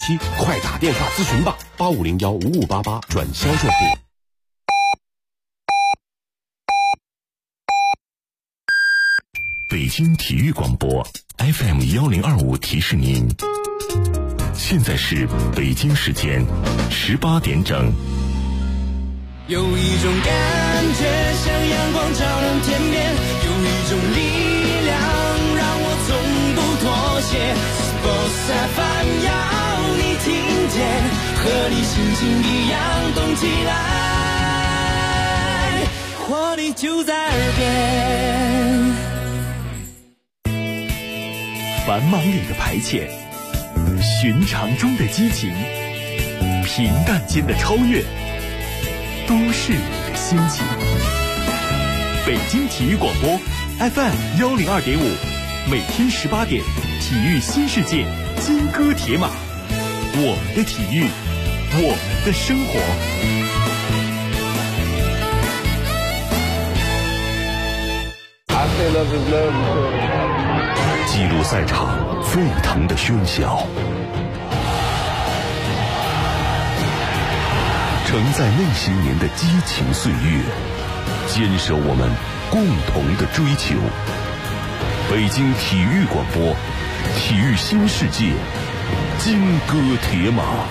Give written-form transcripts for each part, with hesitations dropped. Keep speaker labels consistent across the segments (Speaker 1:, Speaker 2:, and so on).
Speaker 1: 期，快打电话咨询吧，85015588转销售部。
Speaker 2: 北京体育广播 FM1025提示您，现在是北京时间18点整。
Speaker 3: 有一种感觉像阳光照亮天边，有一种力量让我从不妥协。Sports FM 要你听见，和你心情一样动起来，活力就在耳边。
Speaker 4: 繁忙里的排遣，寻常中的激情，平淡间的超越，都是你的心情。北京体育广播 FM102.5，每天18点，体育新世界，金戈铁马，我们的体育，我们的生活。
Speaker 2: 记录赛场沸腾的喧嚣，承载那些年的激情岁月，坚守我们共同的追求。北京体育广播，体育新世界，金戈铁马。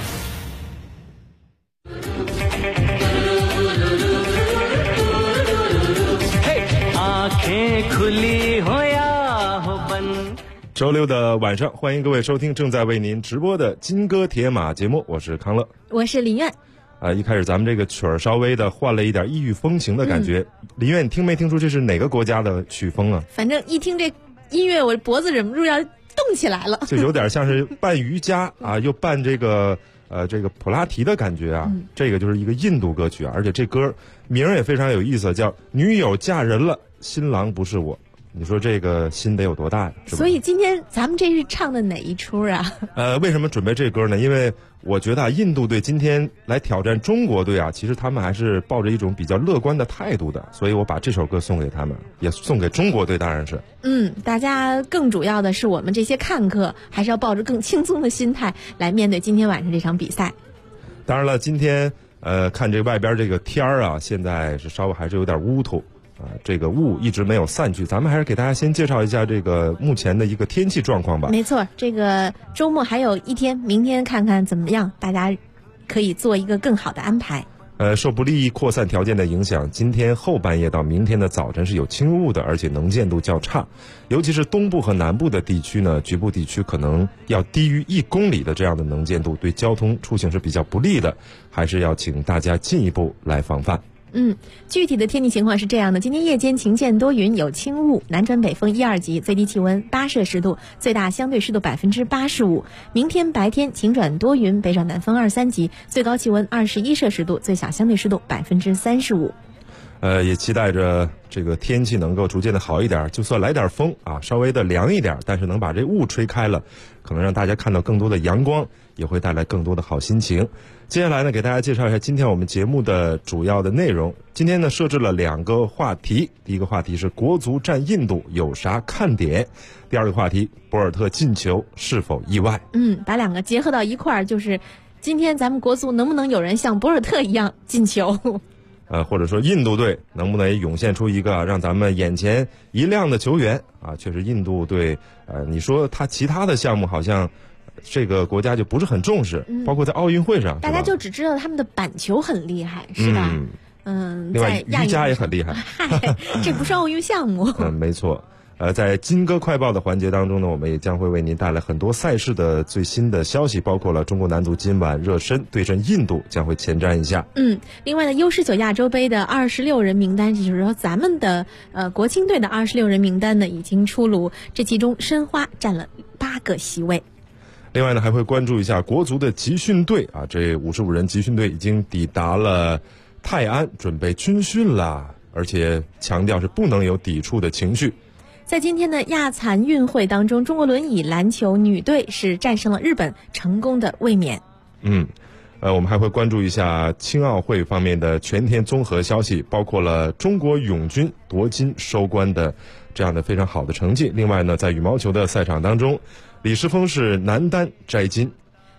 Speaker 5: 周六的晚上，欢迎各位收听正在为您直播的金戈铁马节目，我是康乐，
Speaker 6: 我是林苑。
Speaker 5: 一开始咱们这个曲儿稍微的换了一点异域风情的感觉。林苑，你听没听出这是哪个国家的曲风啊？
Speaker 6: 反正一听这音乐，我脖子忍不住要动起来了，
Speaker 5: 就有点像是扮瑜伽啊，又扮这个普拉提的感觉啊。这个就是一个印度歌曲啊，而且这歌名儿也非常有意思，叫《女友嫁人了，新郎不是我》。你说这个心得有多大呀？
Speaker 6: 所以今天咱们这是唱的哪一出啊？
Speaker 5: 为什么准备这歌呢？因为我觉得印度队今天来挑战中国队啊，其实他们还是抱着一种比较乐观的态度的，所以我把这首歌送给他们，也送给中国队，当然是。
Speaker 6: 大家更主要的是我们这些看客，还是要抱着更轻松的心态来面对今天晚上这场比赛。
Speaker 5: 当然了，今天看这外边这个天儿啊，现在是稍微还是有点乌头。这个雾一直没有散去，咱们还是给大家先介绍一下这个目前的一个天气状况吧。
Speaker 6: 没错，这个周末还有一天，明天看看怎么样，大家可以做一个更好的安排。
Speaker 5: 受不利扩散条件的影响，今天后半夜到明天的早晨是有轻雾的，而且能见度较差，尤其是东部和南部的地区呢，局部地区可能要低于1公里的这样的能见度，对交通出行是比较不利的，还是要请大家进一步来防范。
Speaker 6: 具体的天气情况是这样的：今天夜间晴间多云，有轻雾，南转北风1、2级，最低气温8摄氏度，最大相对湿度85%。明天白天晴转多云，北转南风2、3级，最高气温21摄氏度，最小相对湿度35%。
Speaker 5: 也期待着这个天气能够逐渐的好一点，就算来点风啊，稍微的凉一点，但是能把这雾吹开了，可能让大家看到更多的阳光，也会带来更多的好心情。接下来呢，给大家介绍一下今天我们节目的主要的内容。今天呢，设置了2个话题，第一个话题是国足战印度有啥看点，第二个话题博尔特进球是否意外。
Speaker 6: 把2个结合到一块儿，就是今天咱们国足能不能有人像博尔特一样进球？
Speaker 5: 或者说印度队能不能涌现出一个让咱们眼前一亮的球员啊？确实印度队你说他其他的项目好像这个国家就不是很重视，包括在奥运会上，
Speaker 6: 大家就只知道他们的板球很厉害，是吧？
Speaker 5: 另外瑜伽也很厉害。
Speaker 6: 这不是奥运项目。
Speaker 5: 没错。在金歌快报的环节当中呢，我们也将会为您带来很多赛事的最新的消息，包括了中国男足今晚热身对阵印度，将会前瞻一下。
Speaker 6: 另外呢，U19亚洲杯的26人名单，就是说咱们的国青队的26人名单呢已经出炉，这其中申花占了8个席位。
Speaker 5: 另外呢，还会关注一下国足的集训队啊，这55人集训队已经抵达了泰安，准备军训了，而且强调是不能有抵触的情绪。
Speaker 6: 在今天的亚残运会当中，中国轮椅篮球女队是战胜了日本，成功的卫冕。
Speaker 5: 我们还会关注一下青奥会方面的全天综合消息，包括了中国泳军夺金收官的这样的非常好的成绩。另外呢，在羽毛球的赛场当中，李诗峰是男单摘金。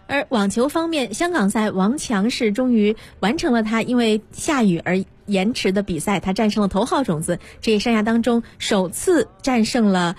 Speaker 6: 而网球方面，香港赛王强是终于完成了他因为下雨而延迟的比赛，他战胜了头号种子，这一生涯当中首次战胜了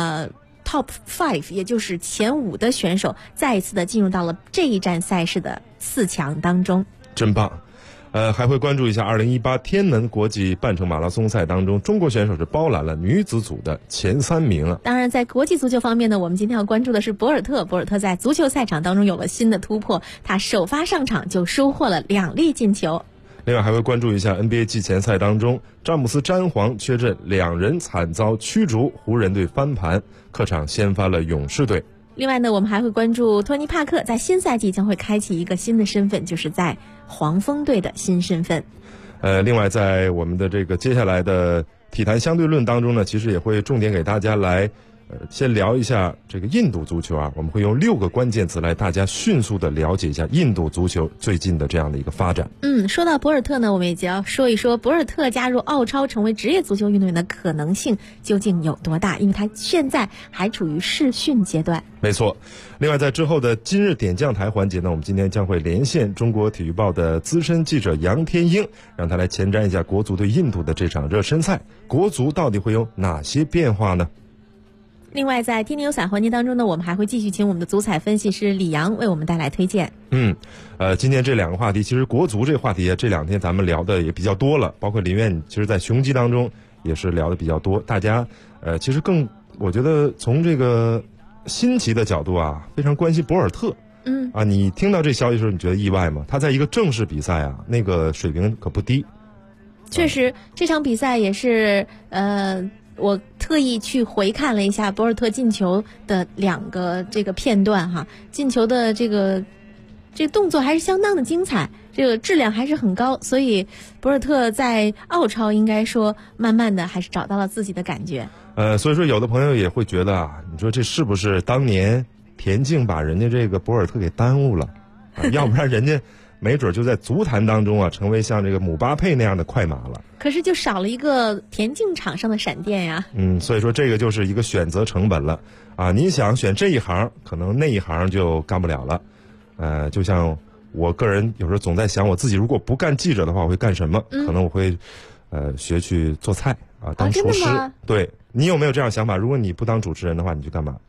Speaker 6: Top 5，也就是前5的选手，再一次的进入到了这一站赛事的4强当中。
Speaker 5: 真棒。还会关注一下2018天门国际半程马拉松赛当中，中国选手是包揽了女子组的前3名啊。
Speaker 6: 当然，在国际足球方面呢，我们今天要关注的是博尔特。博尔特在足球赛场当中有了新的突破，他首发上场就收获了2粒进球。
Speaker 5: 另外还会关注一下 NBA 季前赛当中，詹姆斯詹皇缺阵，2人惨遭驱逐，湖人队翻盘，客场掀翻了勇士队。
Speaker 6: 另外呢，我们还会关注托尼·帕克在新赛季将会开启一个新的身份，就是在黄蜂队的新身份。
Speaker 5: 另外在我们的这个接下来的体坛相对论当中呢，其实也会重点给大家来先聊一下这个印度足球啊，我们会用6个关键词来大家迅速的了解一下印度足球最近的这样的一个发展。
Speaker 6: 说到博尔特呢，我们也就要说一说博尔特加入澳超成为职业足球运动员的可能性究竟有多大，因为他现在还处于试训阶段。
Speaker 5: 没错。另外在之后的今日点将台环节呢，我们今天将会连线中国体育报的资深记者杨天英，让他来前瞻一下国足对印度的这场热身赛，国足到底会有哪些变化呢？
Speaker 6: 另外在天天有彩环节当中呢，我们还会继续请我们的足彩分析师李阳为我们带来推荐。
Speaker 5: 今天这2个话题，其实国足这个话题这2天咱们聊的也比较多了，包括林苑其实在雄鸡当中也是聊的比较多，大家其实更我觉得从这个新奇的角度啊，非常关心博尔特。你听到这消息的时候你觉得意外吗？他在一个正式比赛啊，那个水平可不低。
Speaker 6: 确实这场比赛也是我特意去回看了一下博尔特进球的2个这个片段哈，进球的这个动作还是相当的精彩，这个质量还是很高，所以博尔特在澳超应该说慢慢的还是找到了自己的感觉。
Speaker 5: 所以说有的朋友也会觉得啊，你说这是不是当年田径把人家这个博尔特给耽误了要不然人家没准就在足坛当中啊，成为像这个姆巴佩那样的快马了。
Speaker 6: 可是就少了一个田径场上的闪电呀。
Speaker 5: 所以说这个就是一个选择成本了啊！你想选这一行，可能那一行就干不了了。就像我个人有时候总在想，我自己如果不干记者的话，我会干什么？可能我会学去做菜啊，当厨师。对，你有没有这样想法？如果你不当主持人的话，你去干嘛？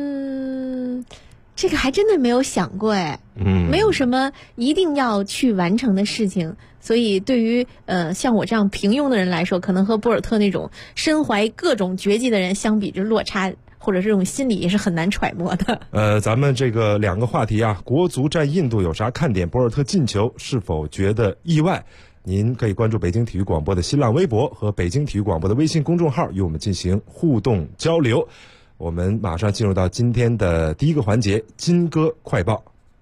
Speaker 6: 这个还真的没有想过哎。没有什么一定要去完成的事情，所以对于像我这样平庸的人来说，可能和博尔特那种身怀各种绝技的人相比，就落差或者这种心理也是很难揣摩的。
Speaker 5: 咱们这个2个话题啊，国足战印度有啥看点？博尔特进球是否觉得意外？您可以关注北京体育广播的新浪微博和北京体育广播的微信公众号，与我们进行互动交流。我们马上进入到今天的第1个环节，金歌快报。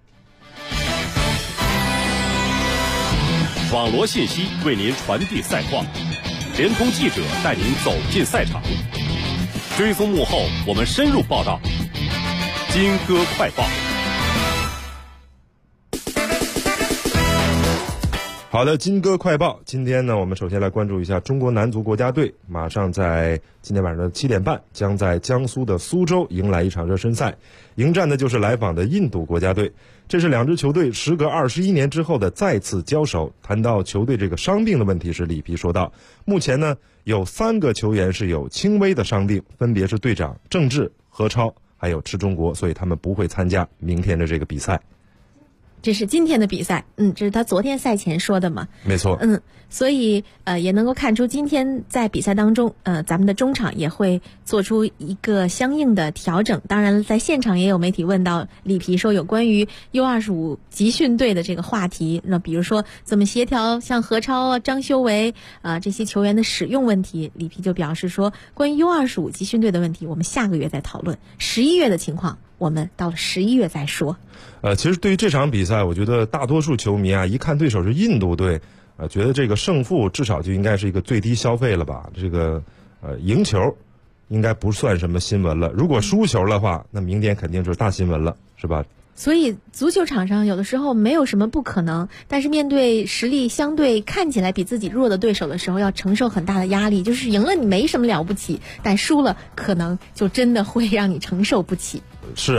Speaker 2: 网罗信息为您传递赛况，联通记者带您走进赛场，追踪幕后，我们深入报道。金歌快报。
Speaker 5: 好的，金歌快报。今天呢，我们首先来关注一下中国男足国家队，马上在今天晚上的7点半，将在江苏的苏州迎来一场热身赛，迎战的就是来访的印度国家队。这是2支球队时隔21年之后的再次交手。谈到球队这个伤病的问题时，里皮说道，目前呢有3个球员是有轻微的伤病，分别是队长郑智、何超还有池中国，所以他们不会参加明天的这个比赛。
Speaker 6: 这是今天的比赛，这是他昨天赛前说的嘛？
Speaker 5: 没错。
Speaker 6: 所以也能够看出今天在比赛当中，咱们的中场也会做出一个相应的调整。当然，在现场也有媒体问到里皮说有关于 U25 集训队的这个话题，那比如说怎么协调像何超啊、张修为这些球员的使用问题，里皮就表示说，关于 U25 集训队的问题，我们下个月再讨论，11月的情况我们到了11月再说。
Speaker 5: 其实对于这场比赛，我觉得大多数球迷啊，一看对手是印度队，觉得这个胜负至少就应该是一个最低消费了吧？这个赢球应该不算什么新闻了。如果输球的话，那明天肯定就是大新闻了，是吧？
Speaker 6: 所以足球场上有的时候没有什么不可能，但是面对实力相对看起来比自己弱的对手的时候，要承受很大的压力。就是赢了你没什么了不起，但输了可能就真的会让你承受不起。
Speaker 5: 是啊。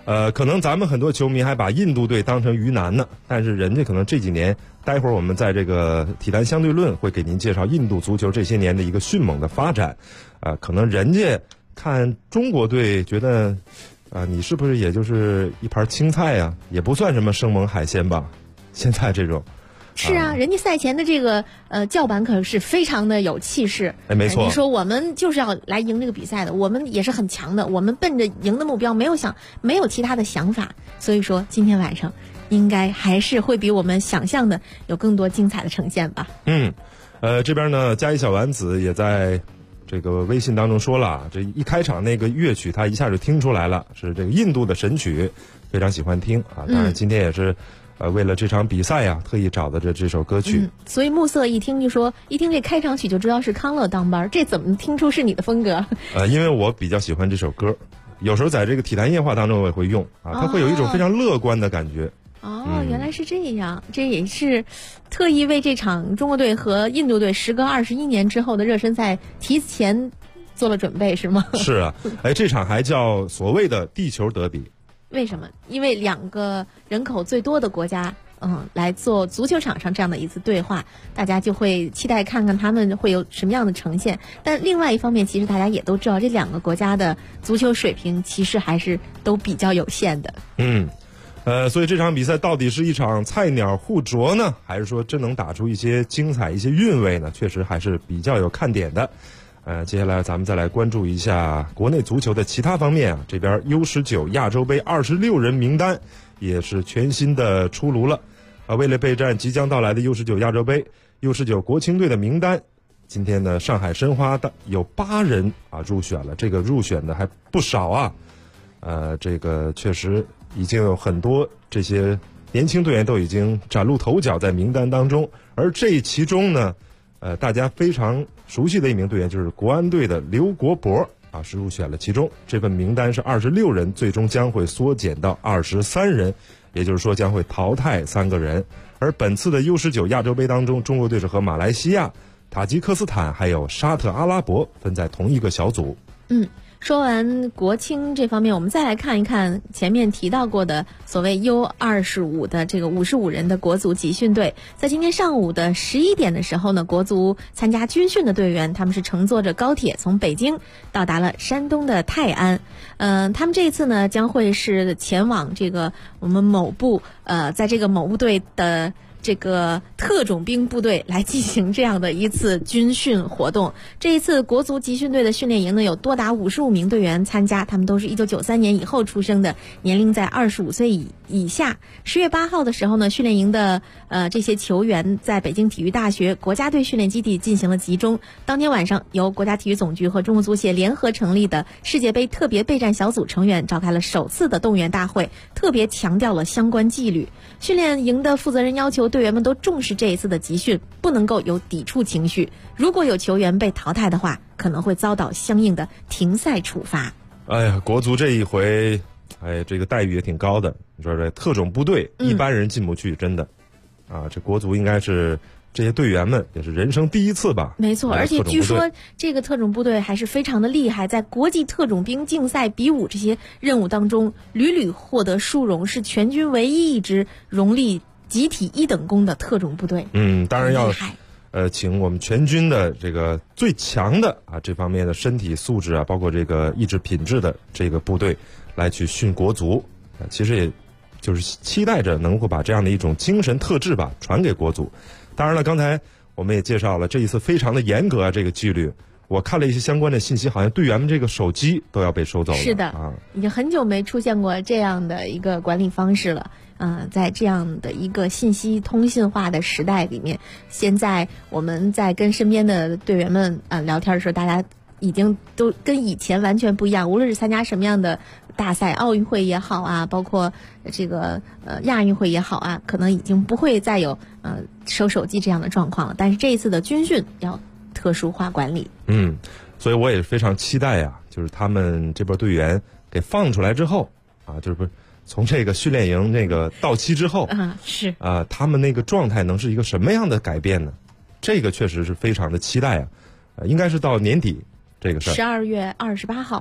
Speaker 5: 可能咱们很多球迷还把印度队当成鱼腩呢，但是人家可能这几年，待会儿我们在这个体坛相对论会给您介绍印度足球这些年的一个迅猛的发展，可能人家看中国队觉得，你是不是也就是一盘青菜呀，也不算什么生猛海鲜吧？现在这种。
Speaker 6: 是啊，人家赛前的这个叫板可是非常的有气势。
Speaker 5: 哎，没错。
Speaker 6: 你说我们就是要来赢这个比赛的，我们也是很强的，我们奔着赢的目标，没有其他的想法。所以说今天晚上应该还是会比我们想象的有更多精彩的呈现吧。
Speaker 5: 这边呢，佳怡小丸子也在这个微信当中说了，这一开场那个乐曲他一下就听出来了，是这个印度的神曲，非常喜欢听啊。当然今天也是。为了这场比赛呀，特意找的这首歌曲。
Speaker 6: 所以暮色一听这开场曲就知道是康乐当班，这怎么听出是你的风格？
Speaker 5: 因为我比较喜欢这首歌，有时候在这个体坛夜话当中我也会用啊，它会有一种非常乐观的感觉。
Speaker 6: 原来是这样，这也是特意为这场中国队和印度队时隔21年之后的热身赛提前做了准备，是吗？
Speaker 5: 是啊，这场还叫所谓的地球德比。
Speaker 6: 为什么？因为2个人口最多的国家，来做足球场上这样的一次对话，大家就会期待看看他们会有什么样的呈现。但另外一方面，其实大家也都知道，这2个国家的足球水平其实还是都比较有限的。
Speaker 5: 所以这场比赛到底是一场菜鸟互啄呢，还是说真能打出一些精彩、一些韵味呢？确实还是比较有看点的。接下来咱们再来关注一下国内足球的其他方面啊。这边 U19 亚洲杯26人名单也是全新的出炉了。为了备战即将到来的 U19 亚洲杯 ，U19 国青队的名单，今天呢上海申花的有8人入选了，这个入选的还不少啊。这个确实已经有很多这些年轻队员都已经崭露头角在名单当中，而这其中呢。大家非常熟悉的一名队员就是国安队的刘国博是入选了其中。这份名单是26人，最终将会缩减到23人，也就是说将会淘汰3个人。而本次的 U19 亚洲杯当中，中国队是和马来西亚、塔吉克斯坦还有沙特阿拉伯分在同一个小组。
Speaker 6: 说完国青这方面，我们再来看一看前面提到过的所谓 U25 的这个55人的国足集训队。在今天上午的11点的时候呢，国足参加军训的队员，他们是乘坐着高铁从北京到达了山东的泰安。他们这一次呢，将会是前往这个我们某部在这个某部队的这个特种兵部队来进行这样的一次军训活动。这一次国足集训队的训练营呢，有多达55名队员参加，他们都是1993年以后出生的，年龄在25岁以下。10月8号的时候呢，训练营的这些球员在北京体育大学国家队训练基地进行了集中。当天晚上，由国家体育总局和中国足协联合成立的世界杯特别备战小组成员召开了首次的动员大会，特别强调了相关纪律。训练营的负责人要求队员们都重视这一次的集训，不能够有抵触情绪。如果有球员被淘汰的话，可能会遭到相应的停赛处罚。
Speaker 5: 国足这一回，这个待遇也挺高的。你说这特种部队一般人进不去，真的这国足应该是这些队员们也是人生第一次吧？
Speaker 6: 没错，而且据说这个特种部队还是非常的厉害，在国际特种兵竞赛、比武这些任务当中屡屡获得殊荣，是全军唯一一支荣立集体1等功的特种部队。
Speaker 5: 当然要请我们全军的这个最强的这方面的身体素质包括这个意志品质的这个部队来去训国足。其实也就是期待着能够把这样的一种精神特质吧传给国足。当然了，刚才我们也介绍了这一次非常的严格这个纪律。我看了一些相关的信息，好像队员们这个手机都要被收走了。
Speaker 6: 是的，已经很久没出现过这样的一个管理方式了。在这样的一个信息通信化的时代里面，现在我们在跟身边的队员们聊天的时候，大家已经都跟以前完全不一样。无论是参加什么样的大赛，奥运会也好包括这个亚运会也好可能已经不会再有收手机这样的状况了。但是这一次的军训要特殊化管理。
Speaker 5: 所以我也非常期待就是他们这波队员给放出来之后就是从这个训练营那个到期之后他们那个状态能是一个什么样的改变呢？这个确实是非常的期待应该是到年底这个事儿。
Speaker 6: 12月28号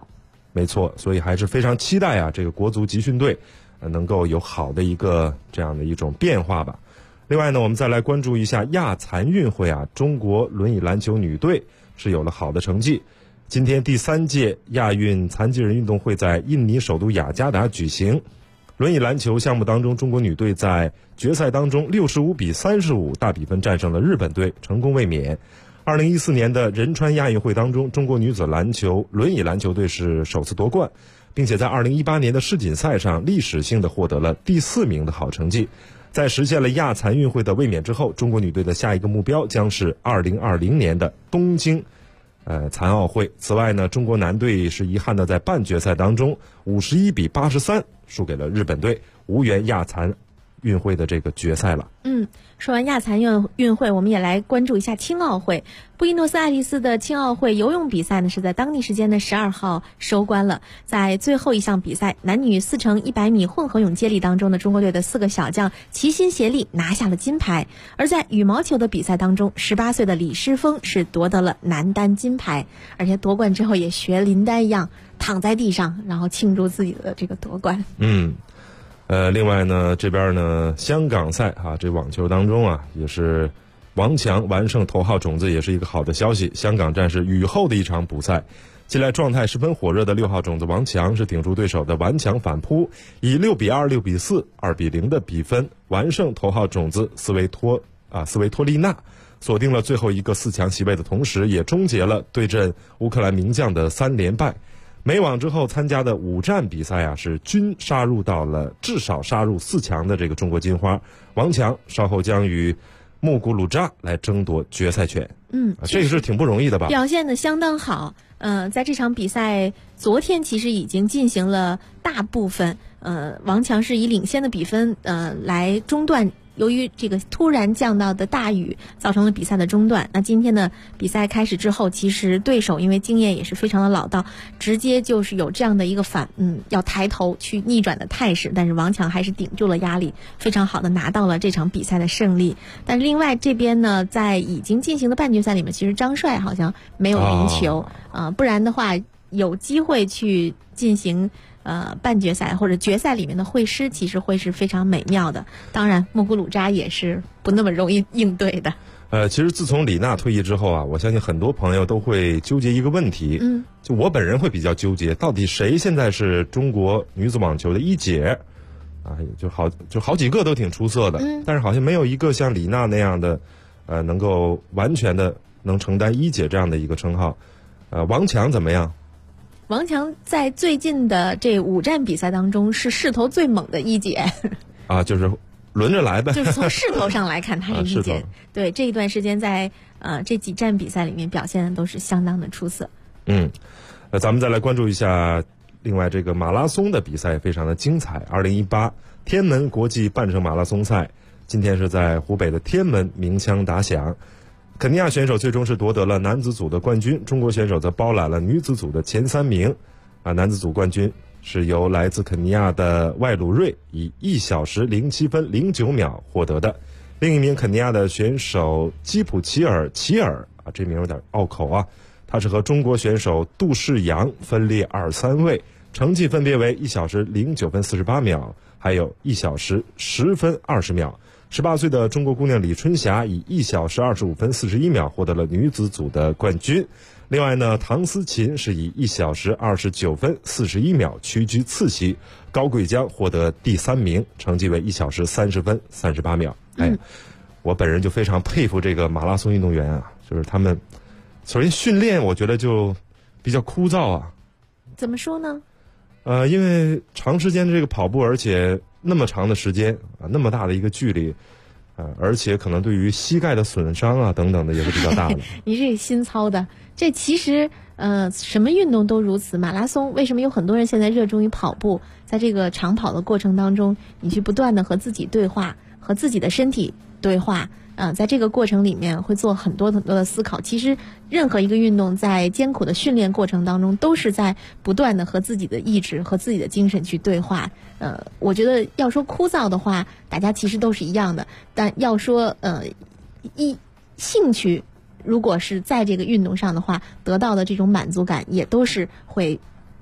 Speaker 5: 没错，所以还是非常期待啊，这个国足集训队能够有好的一个这样的一种变化吧。另外呢，我们再来关注一下亚残运会啊，中国轮椅篮球女队是有了好的成绩。今天第3届亚运残疾人运动会在印尼首都雅加达举行。轮椅篮球项目当中，中国女队在决赛当中65比35大比分战胜了日本队，成功卫冕。2014年的仁川亚运会当中，中国女子轮椅篮球队是首次夺冠，并且在2018年的世锦赛上历史性的获得了第4名的好成绩。在实现了亚残运会的卫冕之后，中国女队的下一个目标将是2020年的东京残奥会。此外呢，中国男队是遗憾的在半决赛当中51比83输给了日本队，无缘亚残运会的这个决赛了。
Speaker 6: 说完亚残运会，我们也来关注一下青奥会。布宜诺斯艾利斯的青奥会游泳比赛呢，是在当地时间的12号收官了。在最后一项比赛男女4乘100米混合泳接力当中呢，中国队的4个小将齐心协力拿下了金牌。而在羽毛球的比赛当中，18岁的李诗峰是夺得了男单金牌，而且夺冠之后也学林丹一样躺在地上，然后庆祝自己的这个夺冠。
Speaker 5: 另外呢，这边呢，香港赛啊，这网球当中啊，也是王强完胜头号种子，也是一个好的消息。香港战是雨后的一场补赛，近来状态十分火热的6号种子王强是顶住对手的顽强反扑，以6比2、6比4、2比0的比分完胜头号种子斯维托利纳，锁定了最后一个4强席位的同时，也终结了对阵乌克兰名将的3连败。美网之后参加的5站比赛啊，是均至少杀入4强的这个中国金花。王强稍后将与穆古鲁扎来争夺决赛权。这个是挺不容易的吧？
Speaker 6: 表现得相当好。在这场比赛昨天其实已经进行了大部分，王强是以领先的比分来中断。由于这个突然降到的大雨造成了比赛的中断，那今天的比赛开始之后，其实对手因为经验也是非常的老道，直接就是有这样的一个要抬头去逆转的态势，但是王强还是顶住了压力，非常好的拿到了这场比赛的胜利。但是另外这边呢，在已经进行的半决赛里面，其实张帅好像没有赢球，不然的话有机会去进行半决赛或者决赛里面的会师，其实会是非常美妙的。当然穆古鲁扎也是不那么容易应对的。
Speaker 5: 其实自从李娜退役之后啊，我相信很多朋友都会纠结一个问题，就我本人会比较纠结，到底谁现在是中国女子网球的一姐啊？就好几个都挺出色的，但是好像没有一个像李娜那样的能够完全的能承担一姐这样的一个称号。王强怎么样？
Speaker 6: 王强在最近的这5站比赛当中是势头最猛的一姐
Speaker 5: 就是轮着来呗，
Speaker 6: 就是从势头上来看她是一姐对，这一段时间在这几站比赛里面表现的都是相当的出色。
Speaker 5: 咱们再来关注一下另外这个马拉松的比赛非常的精彩。2018天门国际半程马拉松赛今天是在湖北的天门鸣枪打响，肯尼亚选手最终是夺得了男子组的冠军，中国选手则包揽了女子组的前3名。男子组冠军是由来自肯尼亚的外鲁瑞以1小时07分09秒获得的。另一名肯尼亚的选手基普齐尔这名有点拗口啊，他是和中国选手杜世阳分列2、3位，成绩分别为1小时09分48秒，还有1小时10分20秒。18岁的中国姑娘李春霞以1小时25分41秒获得了女子组的冠军。另外呢，唐思琴是以1小时29分41秒屈居次席，高贵江获得第3名，成绩为1小时30分38秒。我本人就非常佩服这个马拉松运动员啊，就是他们首先训练我觉得就比较枯燥啊。
Speaker 6: 怎么说呢？
Speaker 5: 因为长时间的这个跑步，而且那么长的时间那么大的一个距离，而且可能对于膝盖的损伤啊等等的也是比较大的。
Speaker 6: 你这心操的，这其实什么运动都如此。马拉松为什么有很多人现在热衷于跑步？在这个长跑的过程当中，你去不断的和自己对话，和自己的身体对话。在这个过程里面会做很多很多的思考。其实任何一个运动在艰苦的训练过程当中都是在不断的和自己的意志和自己的精神去对话。我觉得要说枯燥的话，大家其实都是一样的，但要说兴趣如果是在这个运动上的话，得到的这种满足感也都是会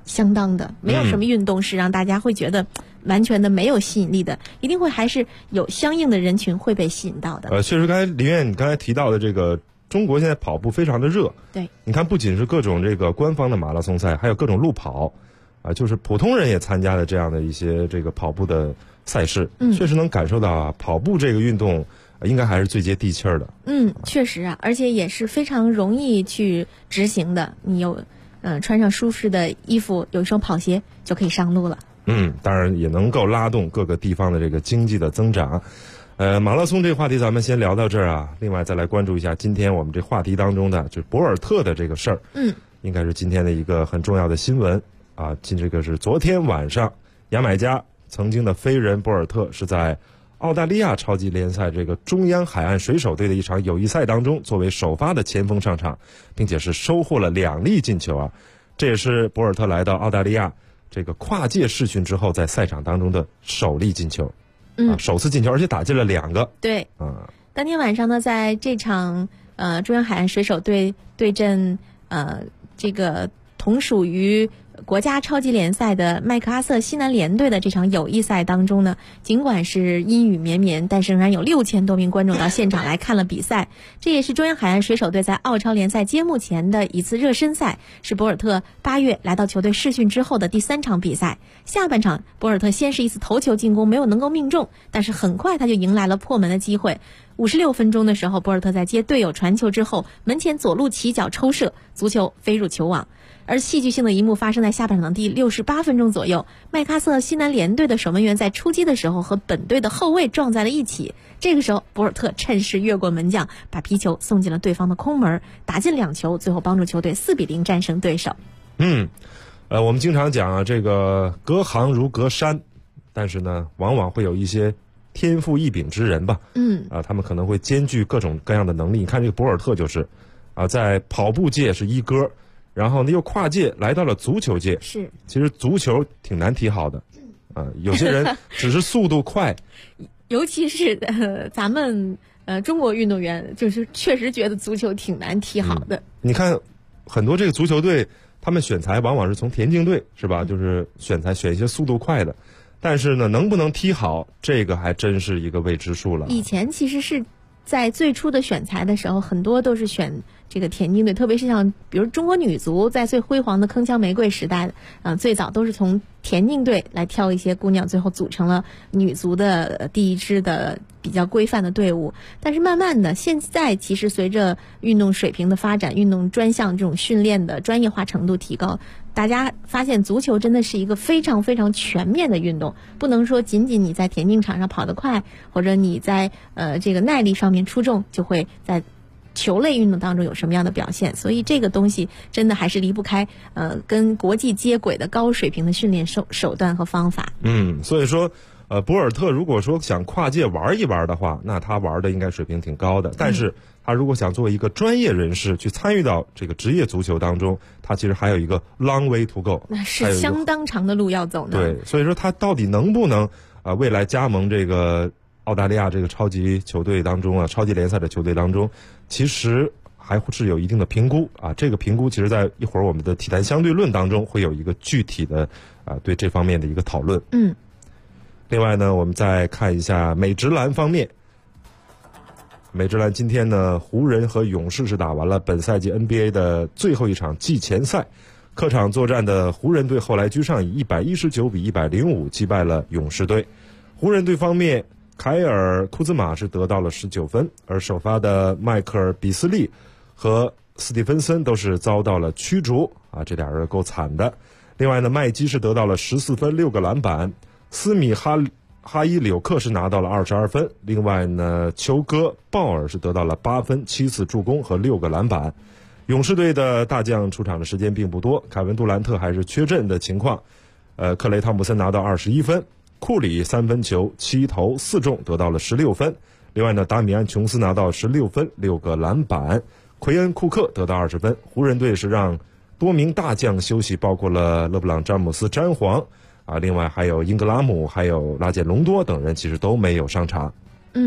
Speaker 6: 相当的，没有什么运动是让大家会觉得完全的没有吸引力的，一定会还是有相应的人群会被吸引到的。
Speaker 5: 确实，刚才林苑你刚才提到的这个中国现在跑步非常的热，
Speaker 6: 对，
Speaker 5: 你看不仅是各种这个官方的马拉松赛，还有各种路跑，就是普通人也参加了这样的一些这个跑步的赛事，确实能感受到啊，跑步这个运动应该还是最接地气儿的。
Speaker 6: 确实啊，而且也是非常容易去执行的。你有穿上舒适的衣服，有一双跑鞋就可以上路了。
Speaker 5: 当然也能够拉动各个地方的这个经济的增长。马拉松这个话题咱们先聊到这儿啊。另外再来关注一下今天我们这话题当中的就是博尔特的这个事儿。应该是今天的一个很重要的新闻啊。这个是昨天晚上，牙买加曾经的飞人博尔特是在澳大利亚超级联赛这个中央海岸水手队的一场友谊赛当中，作为首发的前锋上场，并且是收获了2粒进球啊。这也是博尔特来到澳大利亚这个跨界试训之后，在赛场当中的首粒进球。首次进球，而且打进了2个。
Speaker 6: 对，当天晚上呢，在这场中央海岸水手队对阵这个同属于国家超级联赛的麦克阿瑟西南联队的这场友谊赛当中呢，尽管是阴雨绵绵，但是仍然有6000多名观众到现场来看了比赛。这也是中央海岸水手队在澳超联赛揭幕前的一次热身赛，是博尔特8月来到球队试训之后的第3场比赛。下半场博尔特先是一次头球进攻没有能够命中，但是很快他就迎来了破门的机会。56分钟的时候，博尔特在接队友传球之后，门前左路起脚抽射，足球飞入球网。而戏剧性的一幕发生在下半场的第68分钟左右，麦克阿瑟西南联队的守门员在出击的时候和本队的后卫撞在了一起。这个时候博尔特趁势越过门将，把皮球送进了对方的空门，打进2球，最后帮助球队4比0战胜对手。
Speaker 5: 我们经常讲啊，这个隔行如隔山，但是呢往往会有一些天赋异禀之人吧。他们可能会兼具各种各样的能力。你看这个博尔特就是在跑步界是一哥，然后呢又跨界来到了足球界。
Speaker 6: 是，
Speaker 5: 其实足球挺难踢好的有些人只是速度快
Speaker 6: 尤其是咱们中国运动员，就是确实觉得足球挺难踢好的。
Speaker 5: 你看很多这个足球队，他们选材往往是从田径队，是吧？就是选一些速度快的，但是呢能不能踢好，这个还真是一个未知数了。
Speaker 6: 以前其实是在最初的选材的时候，很多都是选这个田径队，特别是像比如中国女足在最辉煌的铿锵玫瑰时代最早都是从田径队来挑一些姑娘，最后组成了女足的第一支的比较规范的队伍。但是慢慢的，现在其实随着运动水平的发展，运动专项这种训练的专业化程度提高，大家发现足球真的是一个非常非常全面的运动，不能说仅仅你在田径场上跑得快，或者你在这个耐力上面出众，就会在球类运动当中有什么样的表现。所以这个东西真的还是离不开跟国际接轨的高水平的训练手段和方法。
Speaker 5: 所以说博尔特如果说想跨界玩一玩的话，那他玩的应该水平挺高的。但是他如果想作为一个专业人士去参与到这个职业足球当中，他其实还有一个 long way to go，
Speaker 6: 那是相当长的路要走呢。
Speaker 5: 对，所以说他到底能不能未来加盟这个澳大利亚这个超级球队当中超级联赛的球队当中，其实还是有一定的评估这个评估其实在一会儿我们的体坛相对论当中会有一个具体的对这方面的一个讨论。另外呢，我们再看一下美职篮方面。美职篮今天呢，湖人和勇士是打完了本赛季 NBA 的最后一场季前赛，客场作战的湖人队后来居上，以119比105击败了勇士队。湖人队方面，凯尔库兹马是得到了19分，而首发的迈克尔比斯利和斯蒂芬森都是遭到了驱逐这俩人够惨的。另外呢，麦基是得到了14分6个篮板，斯米哈伊柳克是拿到了22分，另外呢，球哥鲍尔是得到了8分7次助攻和6个篮板。勇士队的大将出场的时间并不多，凯文杜兰特还是缺阵的情况，克雷汤普森拿到21分，库里3分球7投4中得到了16分，另外呢，达米安琼斯拿到16分6个篮板，奎恩库克得到20分。湖人队是让多名大将休息，包括了勒布朗詹姆斯詹皇另外还有英格拉姆还有拉简隆多等人其实都没有上场。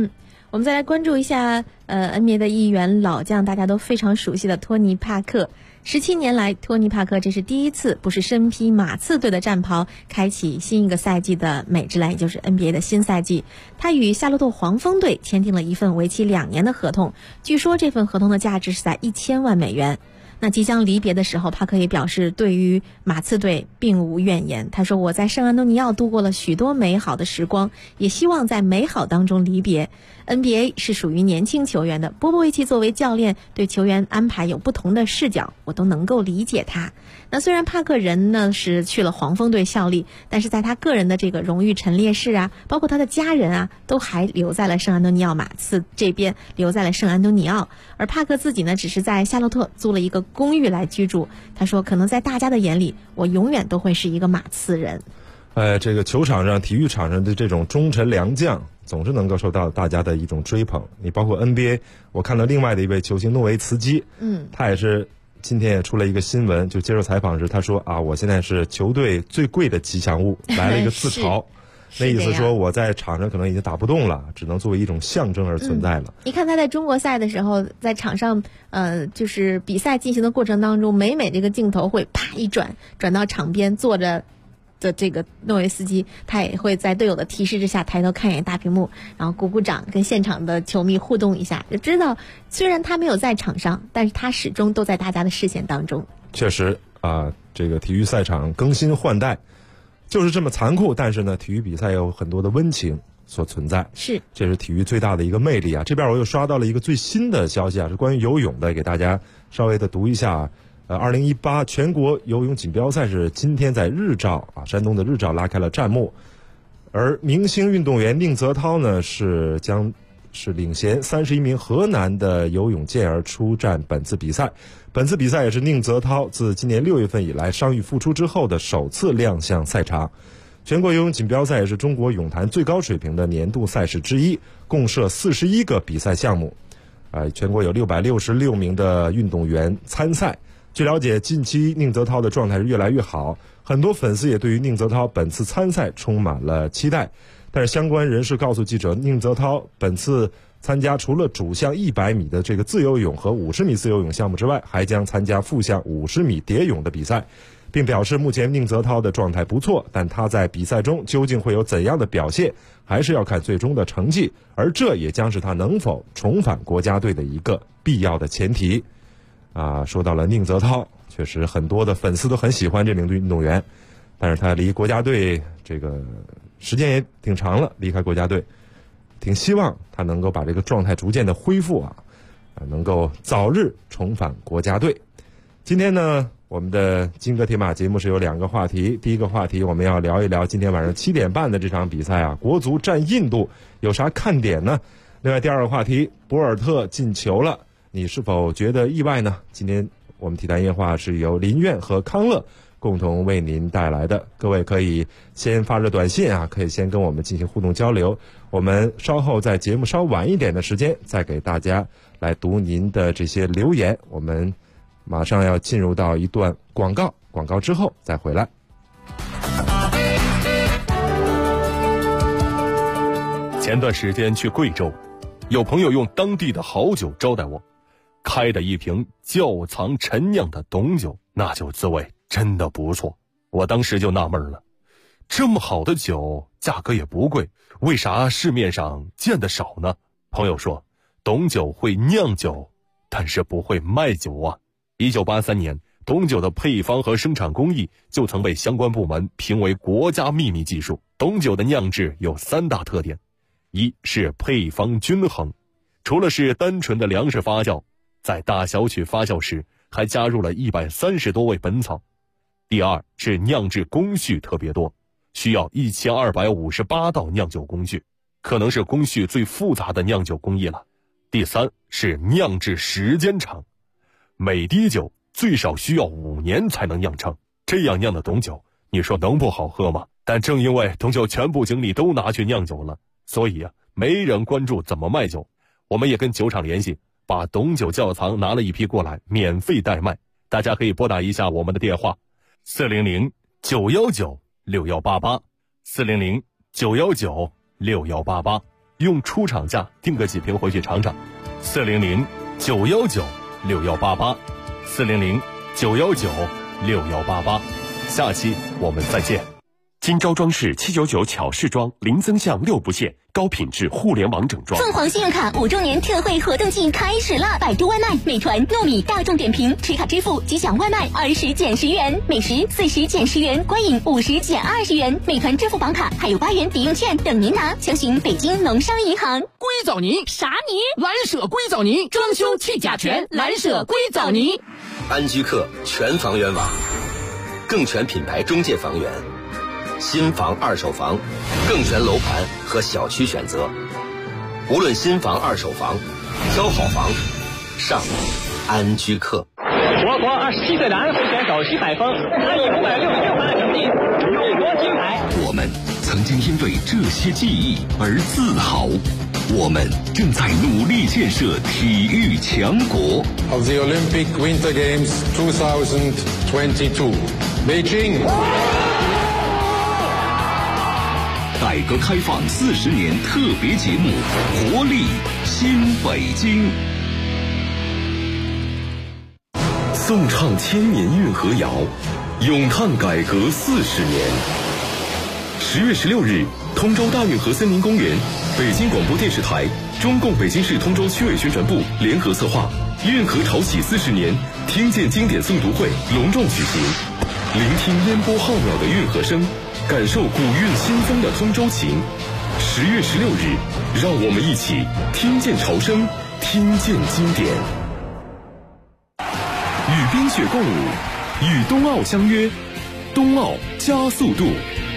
Speaker 6: 我们再来关注一下NBA 的一员老将，大家都非常熟悉的托尼·帕克。17年来，托尼·帕克这是第一次不是身披马刺队的战袍，开启新一个赛季的美职篮，也就是 NBA 的新赛季。他与夏洛特黄蜂队签订了一份为期2年的合同，据说这份合同的价值是在1000万美元。那即将离别的时候，帕克也表示对于马刺队并无怨言。他说，我在圣安东尼奥度过了许多美好的时光，也希望在美好当中离别。NBA 是属于年轻球员的，波波维奇作为教练对球员安排有不同的视角，我都能够理解他。那虽然帕克人呢是去了黄蜂队效力，但是在他个人的这个荣誉陈列室啊，包括他的家人啊，都还留在了圣安东尼奥马刺这边，留在了圣安东尼奥。而帕克自己呢，只是在夏洛特租了一个公寓来居住。他说，可能在大家的眼里，我永远都会是一个马刺人。
Speaker 5: 这个球场上、体育场上的这种忠臣良将，总是能够受到大家的一种追捧。你包括 NBA， 我看到另外的一位球星诺维茨基，他也是今天也出了一个新闻，就接受采访时他说啊，我现在是球队最贵的吉祥物，来了一个自嘲。那意思说我在场上可能已经打不动了，只能作为一种象征而存在了。
Speaker 6: 你看他在中国赛的时候，在场上就是比赛进行的过程当中，每这个镜头会啪一转到场边坐着的这个诺维斯基，他也会在队友的提示之下抬头看一眼大屏幕，然后鼓掌，跟现场的球迷互动一下，就知道虽然他没有在场上，但是他始终都在大家的视线当中。
Speaker 5: 确实啊，这个体育赛场更新换代就是这么残酷，但是呢，体育比赛有很多的温情所存在，这是体育最大的一个魅力啊。这边我又刷到了一个最新的消息啊，是关于游泳的，给大家稍微的读一下。2018全国游泳锦标赛是今天在日照啊，山东的日照拉开了战幕，而明星运动员宁泽涛呢将领衔31名河南的游泳健儿出战本次比赛。本次比赛也是宁泽涛自今年6月份以来伤愈复出之后的首次亮相赛场。全国游泳锦标赛也是中国泳坛最高水平的年度赛事之一，共设41个比赛项目。全国有666名的运动员参赛。据了解，近期宁泽涛的状态是越来越好，很多粉丝也对于宁泽涛本次参赛充满了期待。但是相关人士告诉记者，宁泽涛本次参加除了主项100米的这个自由泳和50米自由泳项目之外，还将参加副项50米蝶泳的比赛，并表示目前宁泽涛的状态不错，但他在比赛中究竟会有怎样的表现，还是要看最终的成绩，而这也将是他能否重返国家队的一个必要的前提。说到了宁泽涛，确实很多的粉丝都很喜欢这名运动员，但是他离国家队这个时间也挺长了，离开国家队，挺希望他能够把这个状态逐渐的恢复能够早日重返国家队。今天呢，我们的金戈铁马节目是有2个话题，第一个话题我们要聊一聊今天晚上7点半的这场比赛国足战印度有啥看点呢？另外第2个话题，博尔特进球了，你是否觉得意外呢？今天我们体坛夜话是由林苑和康乐共同为您带来的，各位可以先发热短信可以先跟我们进行互动交流，我们稍后在节目稍晚一点的时间再给大家来读您的这些留言。我们马上要进入到一段广告，广告之后再回来。
Speaker 2: 前段时间去贵州，有朋友用当地的好酒招待我，开的一瓶窖藏陈酿的董酒，那酒滋味真的不错。我当时就纳闷了，这么好的酒价格也不贵，为啥市面上见得少呢？朋友说，董酒会酿酒，但是不会卖酒啊。1983年，董酒的配方和生产工艺就曾被相关部门评为国家秘密技术。董酒的酿制有3大特点，一是配方均衡，除了是单纯的粮食发酵，在大小曲发酵时还加入了130多味本草。第二是酿制工序特别多，需要1258道酿酒工序，可能是工序最复杂的酿酒工艺了。第三是酿制时间长，每滴酒最少需要5年才能酿成，这样酿的董酒，你说能不好喝吗？但正因为董酒全部精力都拿去酿酒了，所以没人关注怎么卖酒。我们也跟酒厂联系，把董酒窖藏拿了一批过来，免费代卖。大家可以拨打一下我们的电话400-919-6188 400-919-6188， 用出厂价订个几瓶回去尝尝。400-919-6188，400-919-6188。下期我们再见。
Speaker 4: 金招装饰799巧饰装，零增项6不限，高品质互联网整装。
Speaker 7: 凤凰信用卡5周年特惠活动季开始了！百度外卖、美团、糯米、大众点评持卡支付即享外卖20减10元，美食40减10元，观影50减20元。美团支付宝卡还有8元抵用券等您拿，详询北京农商银行。
Speaker 8: 硅藻泥
Speaker 7: 啥泥？
Speaker 8: 蓝舍硅藻泥，装修去甲醛，蓝舍硅藻泥。
Speaker 9: 安居客全房源网，更全品牌中介房源，新房、二手房，更全楼盘和小区选择。无论新房、二手房，挑好房，上安居客。
Speaker 10: 我国27岁的安徽选手徐海峰，他以566分的成绩荣夺金牌。
Speaker 2: 我们曾经因为这些记忆而自豪，我们正在努力建设体育强国。
Speaker 11: Of the Olympic Winter Games 2022, Beijing。
Speaker 2: 改革开放40年特别节目，活力新北京。
Speaker 4: 颂唱千年运河谣，咏叹改革40年。10月16日，通州大运河森林公园，北京广播电视台、中共北京市通州区委宣传部联合策划运河潮起40年听见经典诵读会隆重举行，聆听烟波浩渺的运河声，感受古韵新风的通州情。10月16日，让我们一起听见潮声，听见经典。与冰雪共舞，与冬奥相约，冬奥加速度。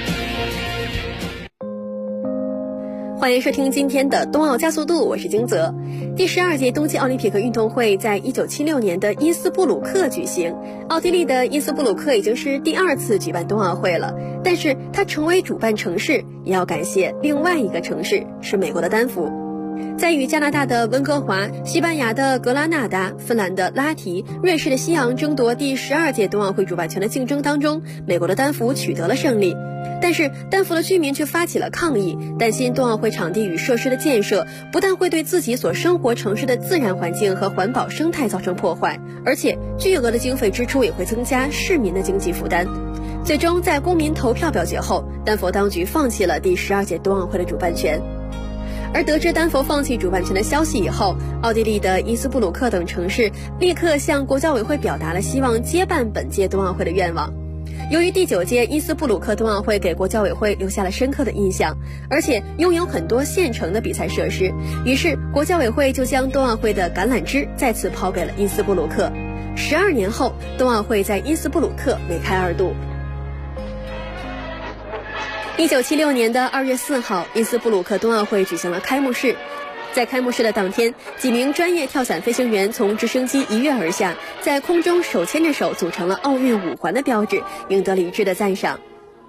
Speaker 6: 欢迎收听今天的冬奥加速度，我是金泽。第12届冬季奥林匹克运动会在1976年的伊斯布鲁克举行。奥地利的伊斯布鲁克已经是第2次举办冬奥会了，但是它成为主办城市也要感谢另外一个城市，是美国的丹佛。在与加拿大的温哥华、西班牙的格拉纳达、芬兰的拉提、瑞士的西昂争夺第12届冬奥会主办权的竞争当中，美国的丹佛取得了胜利。但是丹佛的居民却发起了抗议，担心冬奥会场地与设施的建设不但会对自己所生活城市的自然环境和环保生态造成破坏，而且巨额的经费支出也会增加市民的经济负担。最终在公民投票表决后，丹佛当局放弃了第12届冬奥会的主办权。而得知丹佛放弃主办权的消息以后，奥地利的伊斯布鲁克等城市立刻向国教委会表达了希望接办本届冬奥会的愿望。由于第9届伊斯布鲁克冬奥会给国教委会留下了深刻的印象，而且拥有很多现成的比赛设施，于是国教委会就将冬奥会的橄榄枝再次抛给了伊斯布鲁克。12年后，冬奥会在伊斯布鲁克梅开二度。1976年的2月4号，伊斯布鲁克冬奥会举行了开幕式。在开幕式的当天，几名专业跳伞飞行员从直升机一跃而下，在空中手牵着手组成了奥运5环的标志，赢得了一致的赞赏。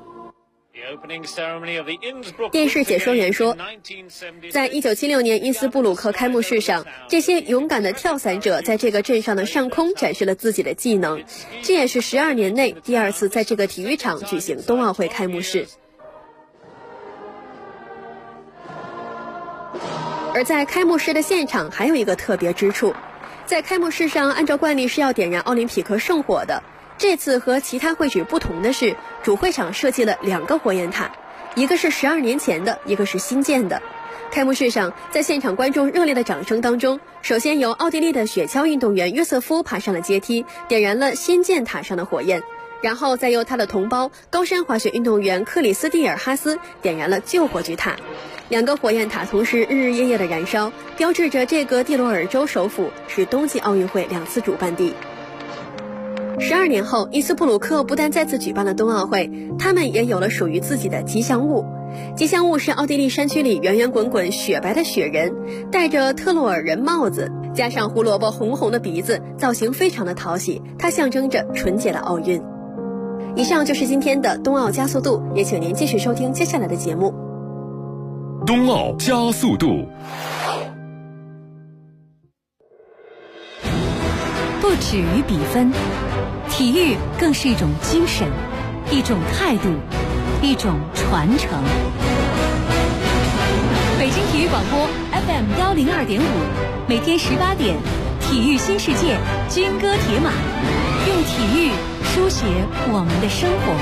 Speaker 6: 电视解说员说，在1976年伊斯布鲁克开幕式上，这些勇敢的跳伞者在这个镇上的上空展示了自己的技能，这也是12年内第2次在这个体育场举行冬奥会开幕式。而在开幕式的现场还有一个特别之处，在开幕式上按照惯例是要点燃奥林匹克圣火的，这次和其他会址不同的是，主会场设计了2个火焰塔，一个是12年前的，一个是新建的。开幕式上，在现场观众热烈的掌声当中，首先由奥地利的雪橇运动员约瑟夫爬上了阶梯，点燃了新建塔上的火焰，然后再由他的同胞高山滑雪运动员克里斯蒂尔哈斯点燃了救火炬塔。2个火焰塔同时日日夜夜的燃烧，标志着这个蒂罗尔州首府是冬季奥运会2次主办地。12年后，伊斯布鲁克不但再次举办了冬奥会，他们也有了属于自己的吉祥物。吉祥物是奥地利山区里圆圆滚滚雪白的雪人，戴着特洛尔人帽子，加上胡萝卜红红的鼻子，造型非常的讨喜，它象征着纯洁的奥运。以上就是今天的冬奥加速度，也请您继续收听接下来的节目。
Speaker 4: 冬奥加速度。
Speaker 12: 不止于比分，体育更是一种精神，一种态度，一种传承。北京体育育广播 FM 102.5，每天18点，体育新世界，军歌铁马，用体育书写我们的生活。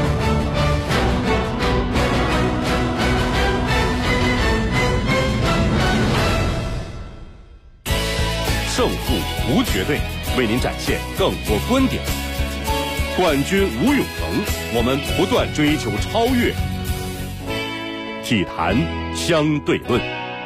Speaker 2: 胜负无绝对，为您展现更多观点。冠军无永恒，我们不断追求超越。体坛相对论。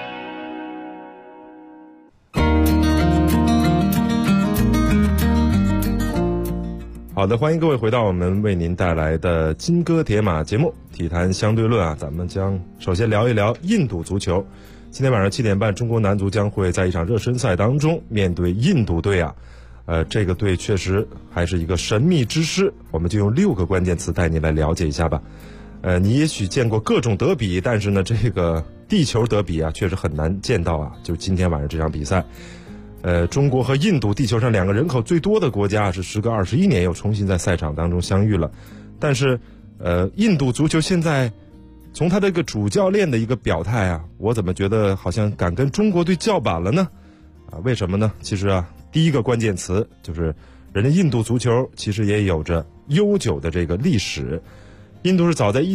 Speaker 5: 好的，欢迎各位回到我们为您带来的金戈铁马节目《体坛相对论》啊，咱们将首先聊一聊印度足球。今天晚上7点半，中国男足将会在一场热身赛当中面对印度队啊。这个队确实还是一个神秘之师，我们就用6个关键词带你来了解一下吧。你也许见过各种德比，但是呢，这个地球德比啊，确实很难见到啊。就今天晚上这场比赛，中国和印度地球上2个人口最多的国家，是时隔21年又重新在赛场当中相遇了。但是，印度足球现在从他这个主教练的一个表态啊，我怎么觉得好像敢跟中国队叫板了呢？为什么呢？其实啊，第一个关键词就是人家印度足球其实也有着悠久的这个历史。印度是早在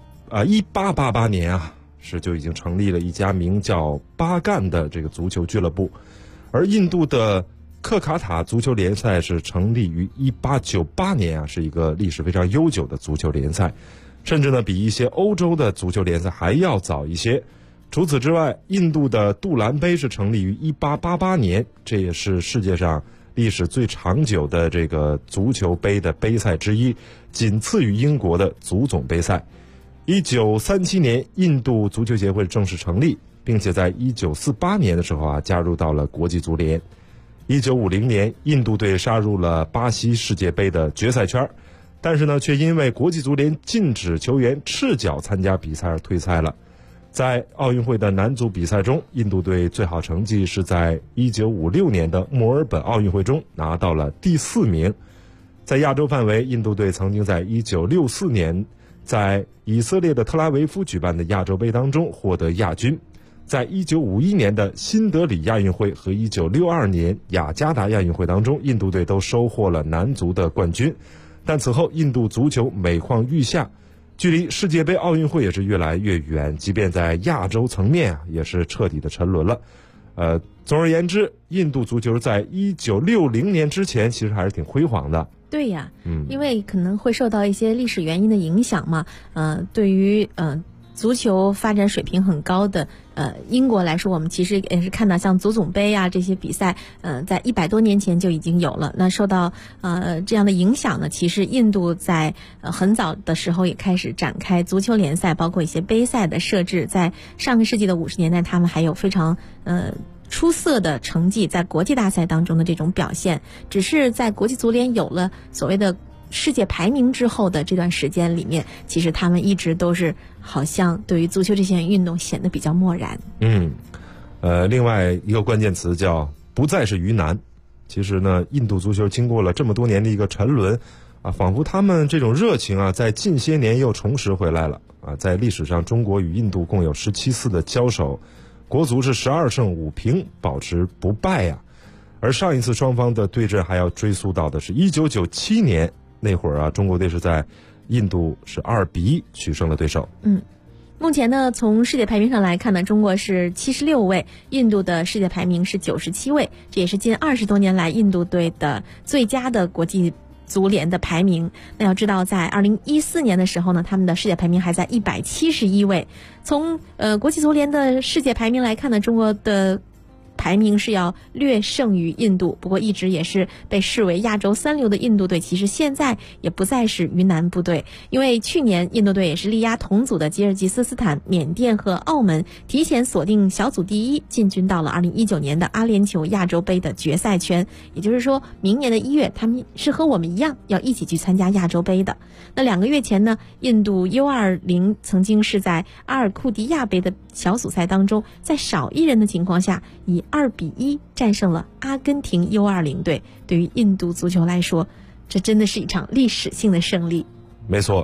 Speaker 5: 1888年啊，就已经成立了一家名叫巴干的这个足球俱乐部，而印度的克卡塔足球联赛是成立于1898年啊，是一个历史非常悠久的足球联赛，甚至呢比一些欧洲的足球联赛还要早一些。除此之外，印度的杜兰杯是成立于1888年，这也是世界上历史最长久的这个足球杯的杯赛之一，仅次于英国的足总杯赛。1937年，印度足球协会正式成立，并且在1948年的时候啊，加入到了国际足联。1950年，印度队杀入了巴西世界杯的决赛圈，但是呢，却因为国际足联禁止球员赤脚参加比赛而退赛了。在奥运会的男足比赛中，印度队最好成绩是在1956年的墨尔本奥运会中拿到了第4名。在亚洲范围，印度队曾经在1964年在以色列的特拉维夫举办的亚洲杯当中获得亚军。在1951年的新德里亚运会和1962年雅加达亚运会当中，印度队都收获了男足的冠军。但此后，印度足球每况愈下，距离世界杯奥运会也是越来越远，即便在亚洲层面啊，也是彻底的沉沦了。总而言之，印度足球在1960年之前其实还是挺辉煌的。
Speaker 6: 对呀，因为可能会受到一些历史原因的影响嘛。对于足球发展水平很高的英国来说，我们其实也是看到像足总杯啊这些比赛，在100多年前就已经有了。那受到这样的影响呢，其实印度在很早的时候也开始展开足球联赛，包括一些杯赛的设置。在上个世纪的50年代，他们还有非常出色的成绩在国际大赛当中的这种表现。只是在国际足联有了所谓的世界排名之后的这段时间里面，其实他们一直都是好像对于足球这项运动显得比较漠然。
Speaker 5: 另外一个关键词叫不再是鱼腩。其实呢，印度足球经过了这么多年的一个沉沦啊，仿佛他们这种热情啊，在近些年又重拾回来了啊。在历史上，中国与印度共有17次的交手，国足是12胜5平，保持不败呀。而上一次双方的对阵还要追溯到的是1997年。那会儿啊，中国队是在印度是2比1取胜了对手。
Speaker 6: 目前呢，从世界排名上来看呢，中国是76位，印度的世界排名是97位，这也是近20多年来印度队的最佳的国际足联的排名。那要知道，在2014年的时候呢，他们的世界排名还在171位。从国际足联的世界排名来看呢，中国的排名是要略胜于印度，不过一直也是被视为亚洲3流的印度队，其实现在也不再是鱼腩部队。因为去年印度队也是力压同组的吉尔吉斯斯坦、缅甸和澳门，提前锁定小组第1，进军到了2019年的阿联酋亚洲杯的决赛圈。也就是说，明年的1月，他们是和我们一样要一起去参加亚洲杯的。那2个月前呢，印度 U20 曾经是在阿尔库迪亚杯的小组赛当中，在少1人的情况下，以2比1战胜了阿根廷 U20 队。对于印度足球来说，这真的是一场历史性的胜利。
Speaker 5: 没错，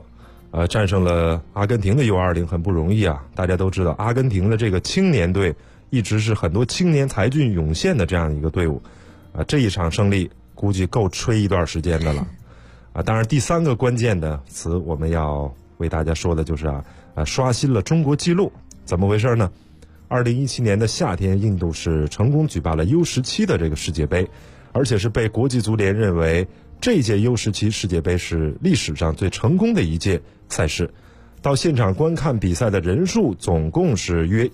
Speaker 5: 战胜了阿根廷的 U20 很不容易啊。大家都知道，阿根廷的这个青年队一直是很多青年才俊涌现的这样一个队伍，这一场胜利估计够吹一段时间的了。当然第3个关键的词我们要为大家说的就是刷新了中国纪录。怎么回事呢？2017年的夏天，印度是成功举办了 U17 的这个世界杯，而且是被国际足联认为这届 U17 世界杯是历史上最成功的一届赛事。到现场观看比赛的人数总共是约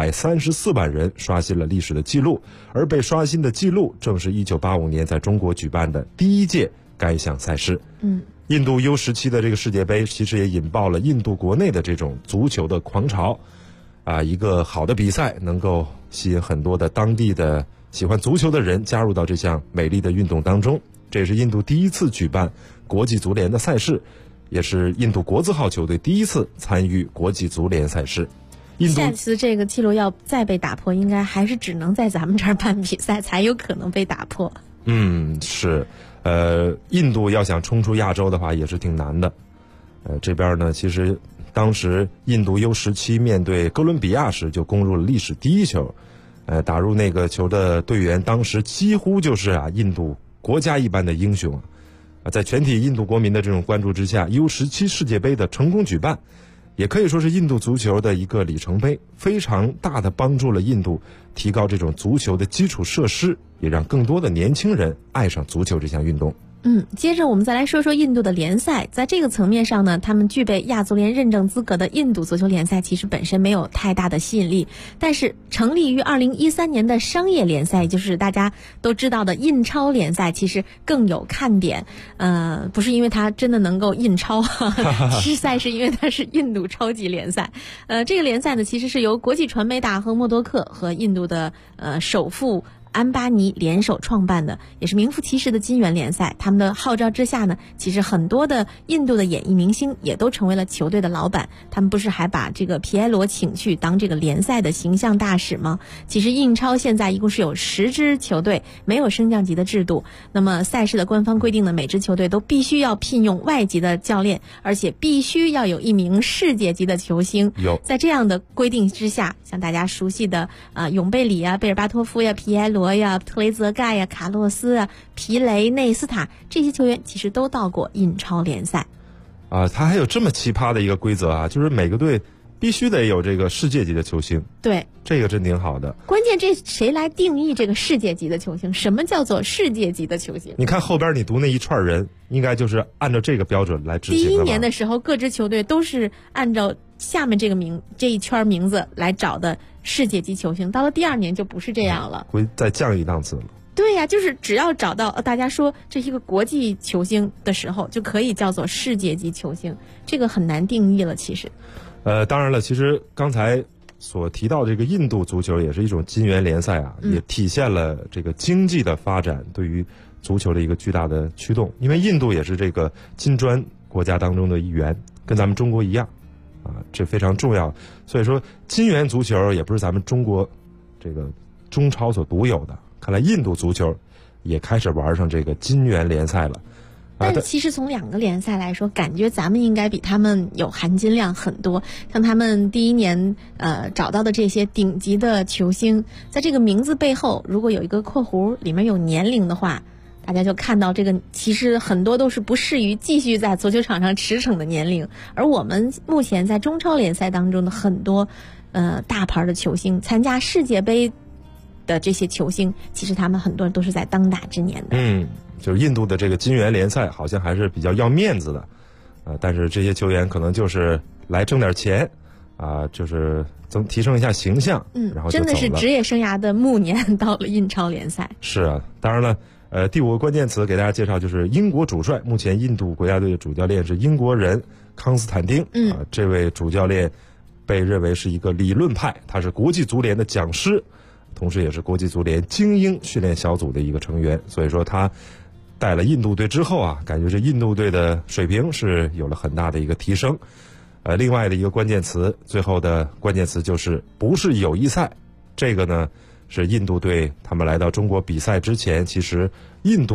Speaker 5: 134万人，刷新了历史的记录。而被刷新的记录正是1985年在中国举办的第1届该项赛事。印度 U17 的这个世界杯其实也引爆了印度国内的这种足球的狂潮。一个好的比赛能够吸引很多的当地的喜欢足球的人加入到这项美丽的运动当中。这也是印度第1次举办国际足联的赛事，也是印度国字号球队第1次参与国际足联赛事。
Speaker 6: 下次这个记录要再被打破，应该还是只能在咱们这儿办比赛才有可能被打破。
Speaker 5: 是，印度要想冲出亚洲的话也是挺难的。这边呢，其实当时印度 U17 面对哥伦比亚时就攻入了历史第1球，打入那个球的队员当时几乎就是印度国家一般的英雄在全体印度国民的这种关注之下， U17 世界杯的成功举办，也可以说是印度足球的一个里程碑，非常大的帮助了印度提高这种足球的基础设施，也让更多的年轻人爱上足球这项运动。
Speaker 6: 接着我们再来说说印度的联赛。在这个层面上呢，他们具备亚足联认证资格的印度足球联赛其实本身没有太大的吸引力，但是成立于2013年的商业联赛，也就是大家都知道的印超联赛，其实更有看点。不是因为它真的能够印超实在是因为它是印度超级联赛。这个联赛呢，其实是由国际传媒大亨默多克和印度的首富安巴尼联手创办的，也是名副其实的金元联赛。他们的号召之下呢，其实很多的印度的演艺明星也都成为了球队的老板。他们不是还把这个皮埃罗请去当这个联赛的形象大使吗？其实印超现在一共是有10支球队，没有升降级的制度。那么赛事的官方规定呢，每支球队都必须要聘用外籍的教练，而且必须要有1名世界级的球星。在这样的规定之下，像大家熟悉的永贝里贝尔巴托夫皮埃罗特雷泽盖卡洛斯皮雷内斯塔，这些球员其实都到过印超联赛。
Speaker 5: 他还有这么奇葩的一个规则就是每个队必须得有这个世界级的球星。
Speaker 6: 对，
Speaker 5: 这个真挺好的。
Speaker 6: 关键这谁来定义这个世界级的球星？什么叫做世界级的球星？
Speaker 5: 你看后边你读那一串人，应该就是按照这个标准来执行的吧。
Speaker 6: 第1年的时候，各支球队都是按照下面这一圈名字来找的世界级球星，到了第2年就不是这样了，
Speaker 5: 会再降一档次了。
Speaker 6: 对呀，就是只要找到大家说这是一个国际球星的时候，就可以叫做世界级球星，这个很难定义了。其实，
Speaker 5: 当然了，其实刚才所提到这个印度足球也是一种金元联赛也体现了这个经济的发展对于足球的一个巨大的驱动。因为印度也是这个金砖国家当中的一员，跟咱们中国一样这非常重要。所以说金元足球也不是咱们中国这个中超所独有的，看来印度足球也开始玩上这个金元联赛了。
Speaker 6: 但是其实从2个联赛来说，感觉咱们应该比他们有含金量很多。像他们第1年找到的这些顶级的球星，在这个名字背后如果有一个括弧，里面有年龄的话，大家就看到这个其实很多都是不适于继续在足球场上驰骋的年龄。而我们目前在中超联赛当中的很多大牌的球星，参加世界杯的这些球星，其实他们很多人都是在当打之年的。
Speaker 5: 就是印度的这个金元联赛好像还是比较要面子的但是这些球员可能就是来挣点钱就是提升一下形象然后就走了。
Speaker 6: 真的是职业生涯的暮年到了印超联赛。
Speaker 5: 是当然了第5个关键词给大家介绍就是英国主帅。目前印度国家队的主教练是英国人康斯坦丁这位主教练被认为是一个理论派，他是国际足联的讲师，同时也是国际足联精英训练小组的一个成员。所以说他带了印度队之后感觉这印度队的水平是有了很大的一个提升。另外的一个关键词，最后的关键词就是不是友谊赛。这个呢是印度队他们来到中国比赛之前，其实印度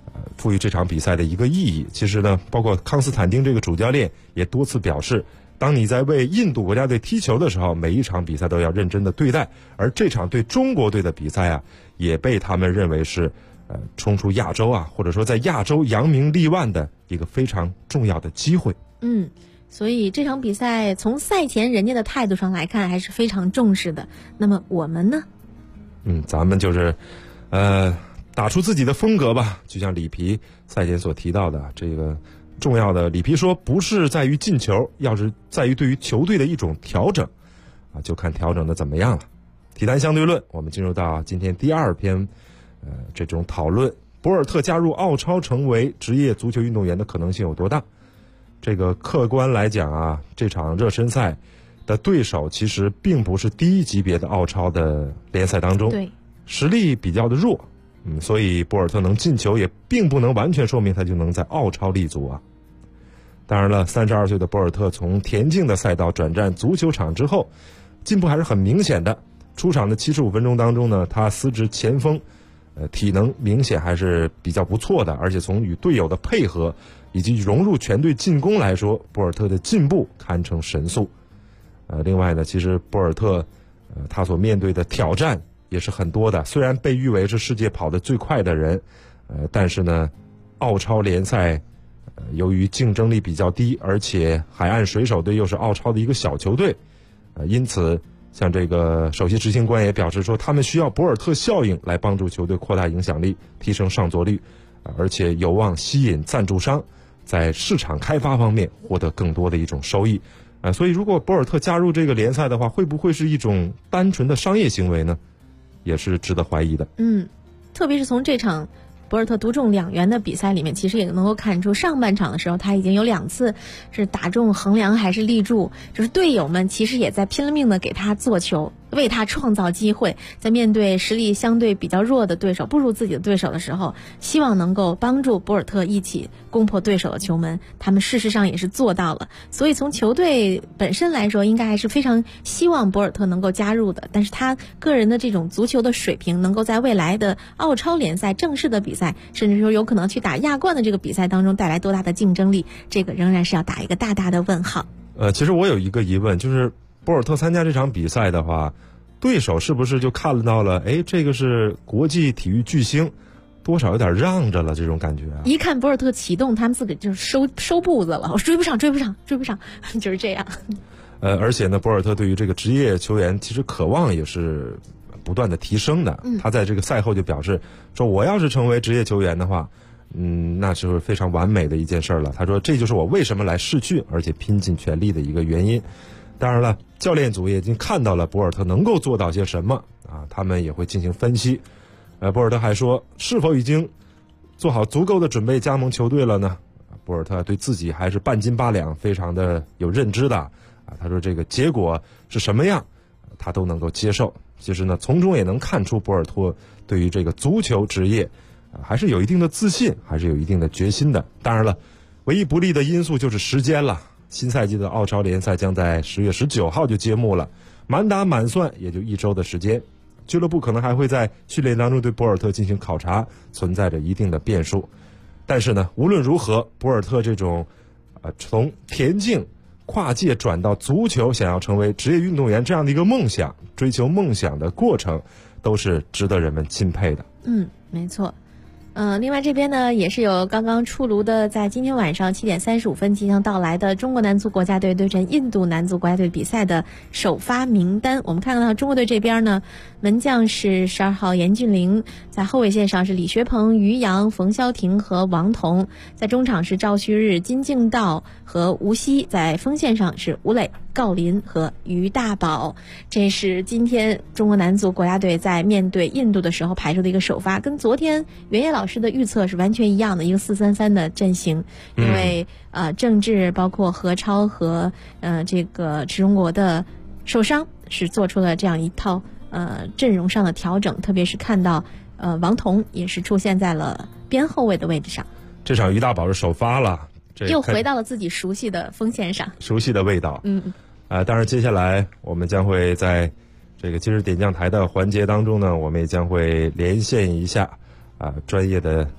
Speaker 5: 赋予这场比赛的一个意义。其实呢，包括康斯坦丁这个主教练也多次表示，当你在为印度国家队踢球的时候，每一场比赛都要认真的对待。而这场对中国队的比赛啊，也被他们认为是冲出亚洲啊，或者说在亚洲扬名立万的一个非常重要的机会。
Speaker 6: 所以这场比赛从赛前人家的态度上来看还是非常重视的。那么我们呢？
Speaker 5: 咱们就是打出自己的风格吧。就像里皮赛前所提到的，这个重要的，里皮说不是在于进球，要是在于对于球队的一种调整啊，就看调整的怎么样了。体坛相对论，我们进入到今天第2篇这种讨论，博尔特加入澳超成为职业足球运动员的可能性有多大？这个客观来讲啊，这场热身赛的对手其实并不是低级别的澳超的联赛当中，
Speaker 6: 对，
Speaker 5: 实力比较的弱，所以博尔特能进球也并不能完全说明他就能在澳超立足啊。当然了，32岁的博尔特从田径的赛道转战足球场之后，进步还是很明显的。出场的75分钟当中呢，他司职前锋，体能明显还是比较不错的，而且从与队友的配合以及融入全队进攻来说，博尔特的进步堪称神速。另外呢，其实博尔特他所面对的挑战也是很多的。虽然被誉为是世界跑得最快的人，但是呢，澳超联赛由于竞争力比较低，而且海岸水手队又是澳超的一个小球队，因此像这个首席执行官也表示说，他们需要博尔特效应来帮助球队扩大影响力，提升上座率，而且有望吸引赞助商，在市场开发方面获得更多的一种收益。所以如果博尔特加入这个联赛的话，会不会是一种单纯的商业行为呢？也是值得怀疑的。
Speaker 6: 特别是从这场博尔特独中2元的比赛里面，其实也能够看出，上半场的时候他已经有2次是打中横梁还是立柱，就是队友们其实也在拼了命的给他做球，为他创造机会，在面对实力相对比较弱的对手，不如自己的对手的时候，希望能够帮助博尔特一起攻破对手的球门，他们事实上也是做到了。所以从球队本身来说，应该还是非常希望博尔特能够加入的，但是他个人的这种足球的水平，能够在未来的澳超联赛正式的比赛，甚至说有可能去打亚冠的这个比赛当中带来多大的竞争力，这个仍然是要打一个大大的问号。
Speaker 5: 其实我有一个疑问，就是博尔特参加这场比赛的话，对手是不是就看到了，这个是国际体育巨星，多少有点让着了这种感觉啊？
Speaker 6: 一看博尔特启动，他们自己就是收步子了，我追不上，就是这样。
Speaker 5: 而且呢，博尔特对于这个职业球员其实渴望也是不断的提升的。他在这个赛后就表示说，我要是成为职业球员的话，那就是非常完美的一件事了。他说，这就是我为什么来试训而且拼尽全力的一个原因。当然了，教练组也已经看到了博尔特能够做到些什么啊，他们也会进行分析。博尔特还说，是否已经做好足够的准备加盟球队了呢？博尔特对自己还是半斤八两，非常的有认知的啊。他说这个结果是什么样，他都能够接受。其实呢，从中也能看出博尔特对于这个足球职业还是有一定的自信，还是有一定的决心的。当然了，唯一不利的因素就是时间了。新赛季的澳超联赛将在10月19号就揭幕了，满打满算也就1周的时间。俱乐部可能还会在训练当中对博尔特进行考察，存在着一定的变数。但是呢，无论如何，博尔特这种从田径跨界转到足球，想要成为职业运动员这样的一个梦想，追求梦想的过程，都是值得人们钦佩的。
Speaker 6: 没错。另外这边呢，也是有刚刚出炉的，在今天晚上7点35分即将到来的中国男足国家队对阵印度男足国家队比赛的首发名单。我们看到中国队这边呢，门将是12号严俊凌，在后卫线上是李学鹏、于洋、冯潇霆和王彤，在中场是赵旭日、金敬道和吴曦，在锋线上是吴磊、郜林和于大宝。这是今天中国男足国家队在面对印度的时候排出的一个首发，跟昨天袁烨老师的预测是完全一样的，一个4-3-3的阵型。因为郑智包括何超和这个池忠国的受伤，是做出了这样一套阵容上的调整，特别是看到王彤也是出现在了边后卫的位置上。
Speaker 5: 这场于大宝是首发了，
Speaker 6: 又回到了自己熟悉的锋线上，
Speaker 5: 熟悉的味道。当然接下来我们将会在这个今日点将台的环节当中呢，我们也将会连线一下专业的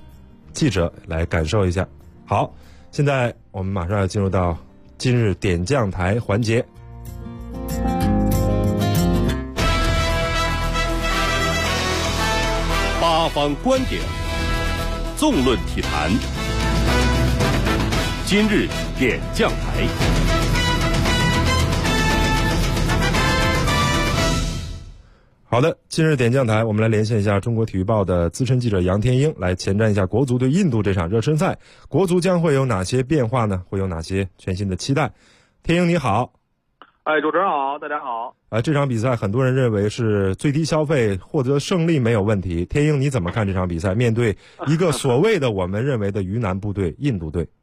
Speaker 5: 记者来感受一下。好，现在我们马上要进入到今日点将台环节。
Speaker 2: 八方观点，纵论体坛，今日点将台。
Speaker 5: 好的，今日点将台，我们来连线一下中国体育报的资深记者杨天英，来前瞻一下国足对印度这场热身赛，国足将会有哪些变化呢？会有哪些全新的期待？天英你好。
Speaker 13: 主持人好，大家好。
Speaker 5: 这场比赛很多人认为是最低消费，获得胜利没有问题。天英你怎么看这场比赛？面对一个所谓的我们认为的鱼腩部队印度队。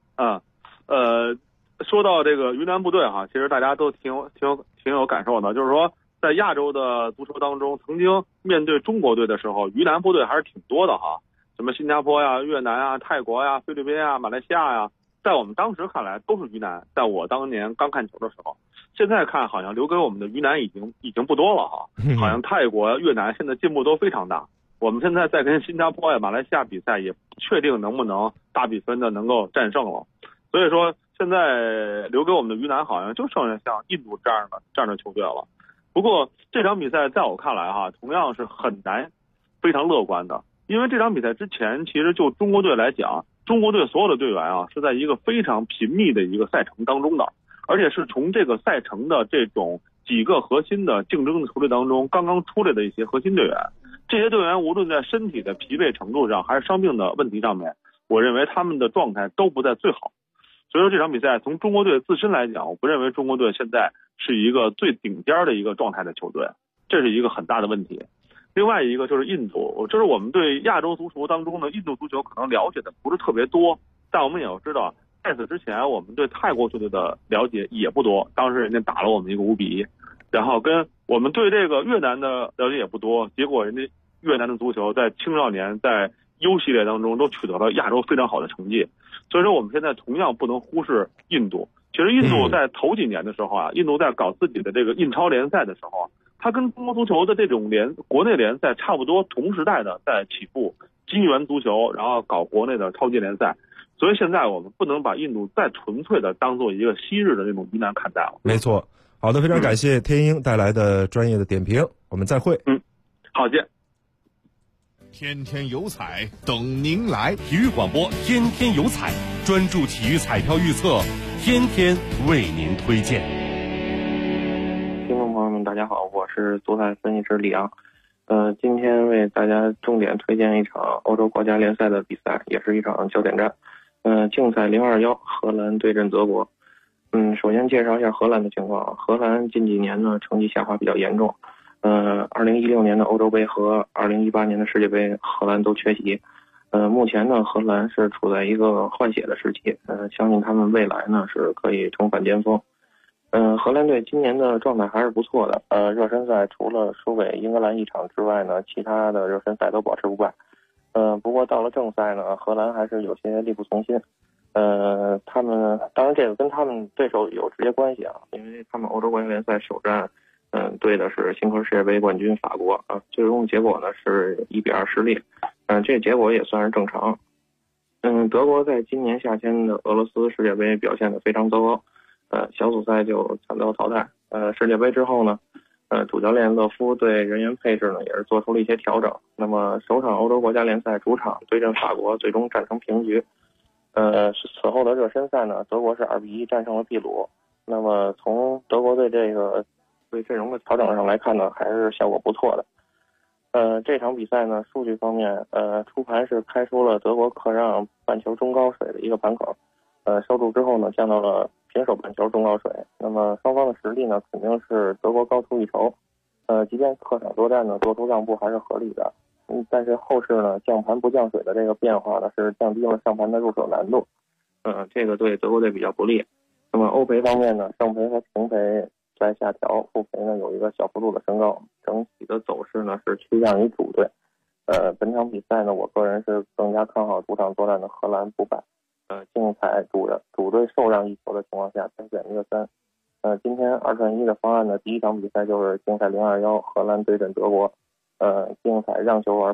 Speaker 13: 说到这个鱼腩部队哈，其实大家都挺有感受的，就是说在亚洲的足球当中，曾经面对中国队的时候，鱼腩部队还是挺多的哈，什么新加坡呀、越南呀、泰国呀、菲律宾呀、马来西亚呀，在我们当时看来都是鱼腩。在我当年刚看球的时候，现在看好像留给我们的鱼腩已经不多了哈，好像泰国、越南现在进步都非常大。我们现在在跟新加坡呀、马来西亚比赛，也不确定能不能大比分的能够战胜了。所以说现在留给我们的鱼腩好像就剩下像印度这样的球队了。不过这场比赛在我看来哈，同样是很难非常乐观的，因为这场比赛之前，其实就中国队来讲，中国队所有的队员啊是在一个非常频密的一个赛程当中的，而且是从这个赛程的这种几个核心的竞争的球队当中刚刚出来的一些核心队员，这些队员无论在身体的疲惫程度上还是伤病的问题上面，我认为他们的状态都不在最好。所以说这场比赛从中国队自身来讲，我不认为中国队现在是一个最顶尖的一个状态的球队，这是一个很大的问题。另外一个就是印度，就是我们对亚洲足球当中的印度足球可能了解的不是特别多，但我们也要知道，在此之前我们对泰国球队的了解也不多，当时人家打了我们一个5-1，然后跟我们对这个越南的了解也不多，结果人家越南的足球在青少年在 U 系列当中都取得了亚洲非常好的成绩。所以说我们现在同样不能忽视印度。其实印度在头几年的时候啊，印度在搞自己的这个印超联赛的时候，它跟中国足球的这种国内联赛差不多同时代的在起步，金元足球，然后搞国内的超级联赛。所以现在我们不能把印度再纯粹的当做一个昔日的那种鱼腩看待了。
Speaker 5: 没错。好的，非常感谢天英带来的专业的点评，我们再会。
Speaker 13: 好，见。
Speaker 2: 天天有彩等您来，体育广播天天有彩，专注体育彩票预测，天天为您推荐。
Speaker 14: 听众朋友们大家好，我是足彩分析师李昂。今天为大家重点推荐一场欧洲国家联赛的比赛，也是一场焦点战。竞彩021，荷兰对阵德国。首先介绍一下荷兰的情况。荷兰近几年呢成绩下滑比较严重。2016年的欧洲杯和2018年的世界杯，荷兰都缺席。目前呢，荷兰是处在一个换血的时期。相信他们未来呢是可以重返巅峰。荷兰队今年的状态还是不错的。热身赛除了输给英格兰一场之外呢，其他的热身赛都保持不败。不过到了正赛呢，荷兰还是有些力不从心。他们当然这个跟他们对手有直接关系啊，因为他们欧洲国家联赛首战对的是新科世界杯冠军法国啊，最终结果呢是1-2失利。这结果也算是正常。德国在今年夏天的俄罗斯世界杯表现得非常糟糕，小组赛就惨遭淘汰。世界杯之后呢，主教练勒夫对人员配置呢也是做出了一些调整。那么首场欧洲国家联赛主场对阵法国，最终战成平局。此后的热身赛呢，德国是2-1战胜了秘鲁。那么从德国队这个对阵容的调整上来看呢，还是效果不错的。这场比赛呢，数据方面，初盘是开出了德国客让半球中高水的一个盘口，收住之后呢，降到了平手半球中高水。那么双方的实力呢，肯定是德国高出一筹。即便客场作战呢，做出让步还是合理的。但是后市呢，降盘不降水的这个变化呢，是降低了上盘的入手难度。这个对德国队比较不利。那么欧赔方面呢，胜赔和平赔在下调，负赔呢有一个小幅度的升高，整体的走势呢是趋向于主队。本场比赛呢，我个人是更加看好主场作战的荷兰不败。竞彩主队受让1球的情况下，再选一个3。今天2转1的方案呢，第一场比赛就是竞彩021荷兰对阵德国。竞彩让球玩法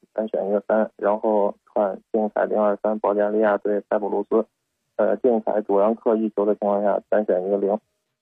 Speaker 14: 单选一个3，然后看竞彩023保加利亚对塞浦路斯，竞彩主让客1球的情况下单选一个0。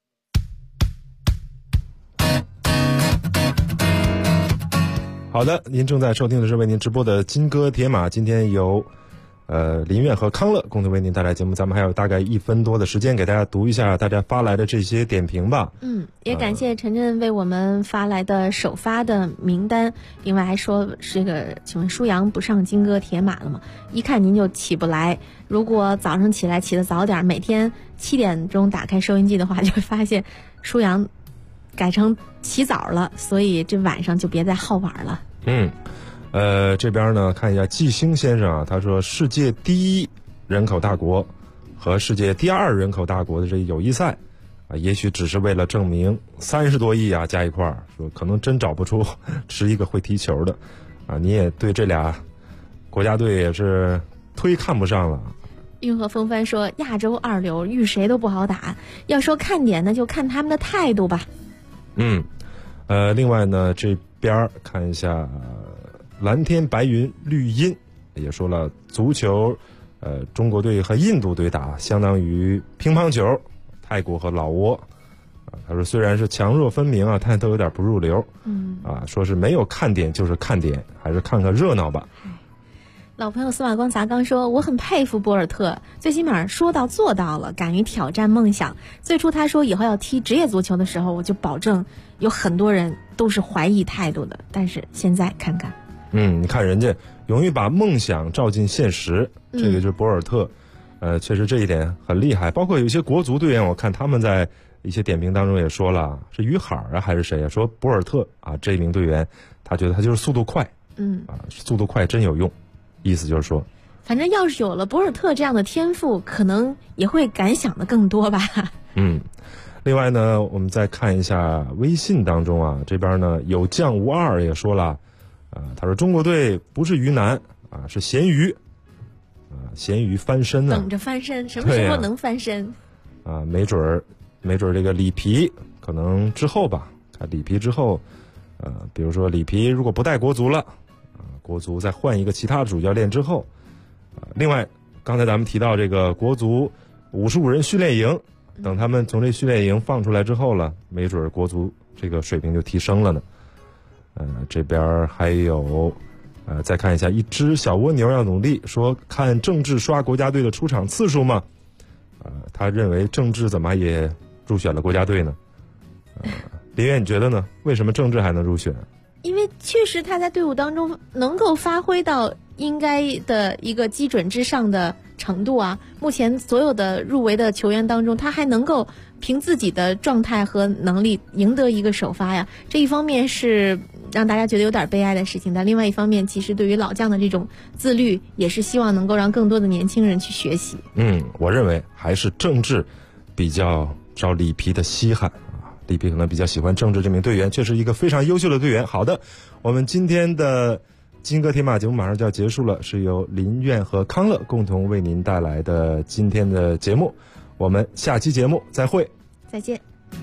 Speaker 5: 好的，您正在收听的是为您直播的金戈铁马，今天由林苑和康乐共同为您带来节目，咱们还有大概1分多的时间给大家读一下大家发来的这些点评吧。
Speaker 6: 也感谢陈震为我们发来的首发的名单，另外还说这个请问舒阳不上金戈铁马了吗？一看您就起不来，如果早上起来起得早点，每天7点钟打开收音机的话，就会发现舒阳改成起早了，所以这晚上就别再好玩了。
Speaker 5: 这边呢看一下季星先生啊，他说世界第1人口大国和世界第2人口大国的这友谊赛啊，也许只是为了证明30多亿啊加一块儿，说可能真找不出11个会踢球的啊。你也对这俩国家队也是忒看不上了。
Speaker 6: 运河风帆说亚洲2流遇谁都不好打，要说看点呢就看他们的态度吧。
Speaker 5: 另外呢这边看一下蓝天白云绿荫也说了，足球中国队和印度队打相当于乒乓球泰国和老挝啊。他说虽然是强弱分明啊，但都有点不入流。说是没有看点就是看点，还是看个热闹吧。
Speaker 6: 老朋友司马光砸缸说我很佩服博尔特，最起码说到做到了，敢于挑战梦想。最初他说以后要踢职业足球的时候，我就保证有很多人都是怀疑态度的，但是现在看看
Speaker 5: 你看人家勇于把梦想照进现实，这个就是博尔特。确实这一点很厉害。包括有一些国足队员，我看他们在一些点评当中也说了，是于海啊还是谁啊，说博尔特啊这一名队员，他觉得他就是速度快，速度快真有用，意思就是说，
Speaker 6: 反正要是有了博尔特这样的天赋，可能也会敢想的更多吧。
Speaker 5: 另外呢，我们再看一下微信当中啊，这边呢有将无二也说了，他说中国队不是鱼腩啊，是咸鱼咸鱼翻身啊，
Speaker 6: 等着翻身，什么时候能翻身
Speaker 5: 没准儿这个里皮可能之后吧，看里皮之后比如说里皮如果不带国足了国足再换一个其他主教练之后另外刚才咱们提到这个国足55人训练营，等他们从这训练营放出来之后了，没准国足这个水平就提升了呢。这边还有再看一下一只小蜗牛要努力说看郑智刷国家队的出场次数吗？他认为郑智怎么也入选了国家队呢？林苑你觉得呢？为什么郑智还能入选？
Speaker 6: 因为确实他在队伍当中能够发挥到应该的一个基准之上的程度啊。目前所有的入围的球员当中，他还能够凭自己的状态和能力赢得一个首发呀。这一方面是让大家觉得有点悲哀的事情，但另外一方面其实对于老将的这种自律也是希望能够让更多的年轻人去学习。
Speaker 5: 我认为还是郑智比较招里皮的稀罕里皮可能比较喜欢郑智这名队员，确实一个非常优秀的队员。好的，我们今天的金戈铁马节目马上就要结束了，是由林苑和康乐共同为您带来的今天的节目，我们下期节目再会，
Speaker 6: 再见。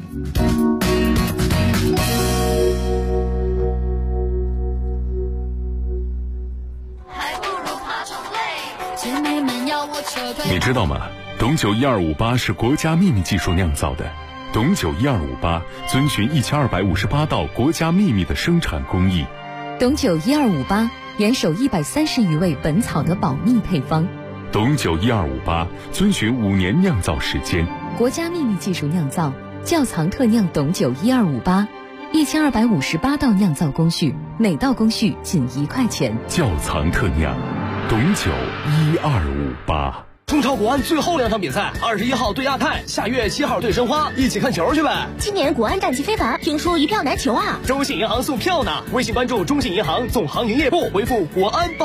Speaker 2: 你知道吗？董酒1258是国家秘密技术酿造的。董酒1258遵循1258道国家秘密的生产工艺。
Speaker 12: 董酒1258严守130余味本草的保密配方。
Speaker 2: 董酒1258遵循5年酿造时间。
Speaker 12: 国家秘密技术酿造，窖藏特酿董酒1258，1258道酿造工序，每道工序仅1块钱。
Speaker 2: 窖藏特酿，董酒1258。
Speaker 10: 中超国安最后2场比赛，21号对亚太，下月7号对申花，一起看球去呗。
Speaker 7: 今年国安战绩非凡，听说一票难求啊。
Speaker 10: 中信银行送票呢，微信关注中信银行总行营业部，回复国安报。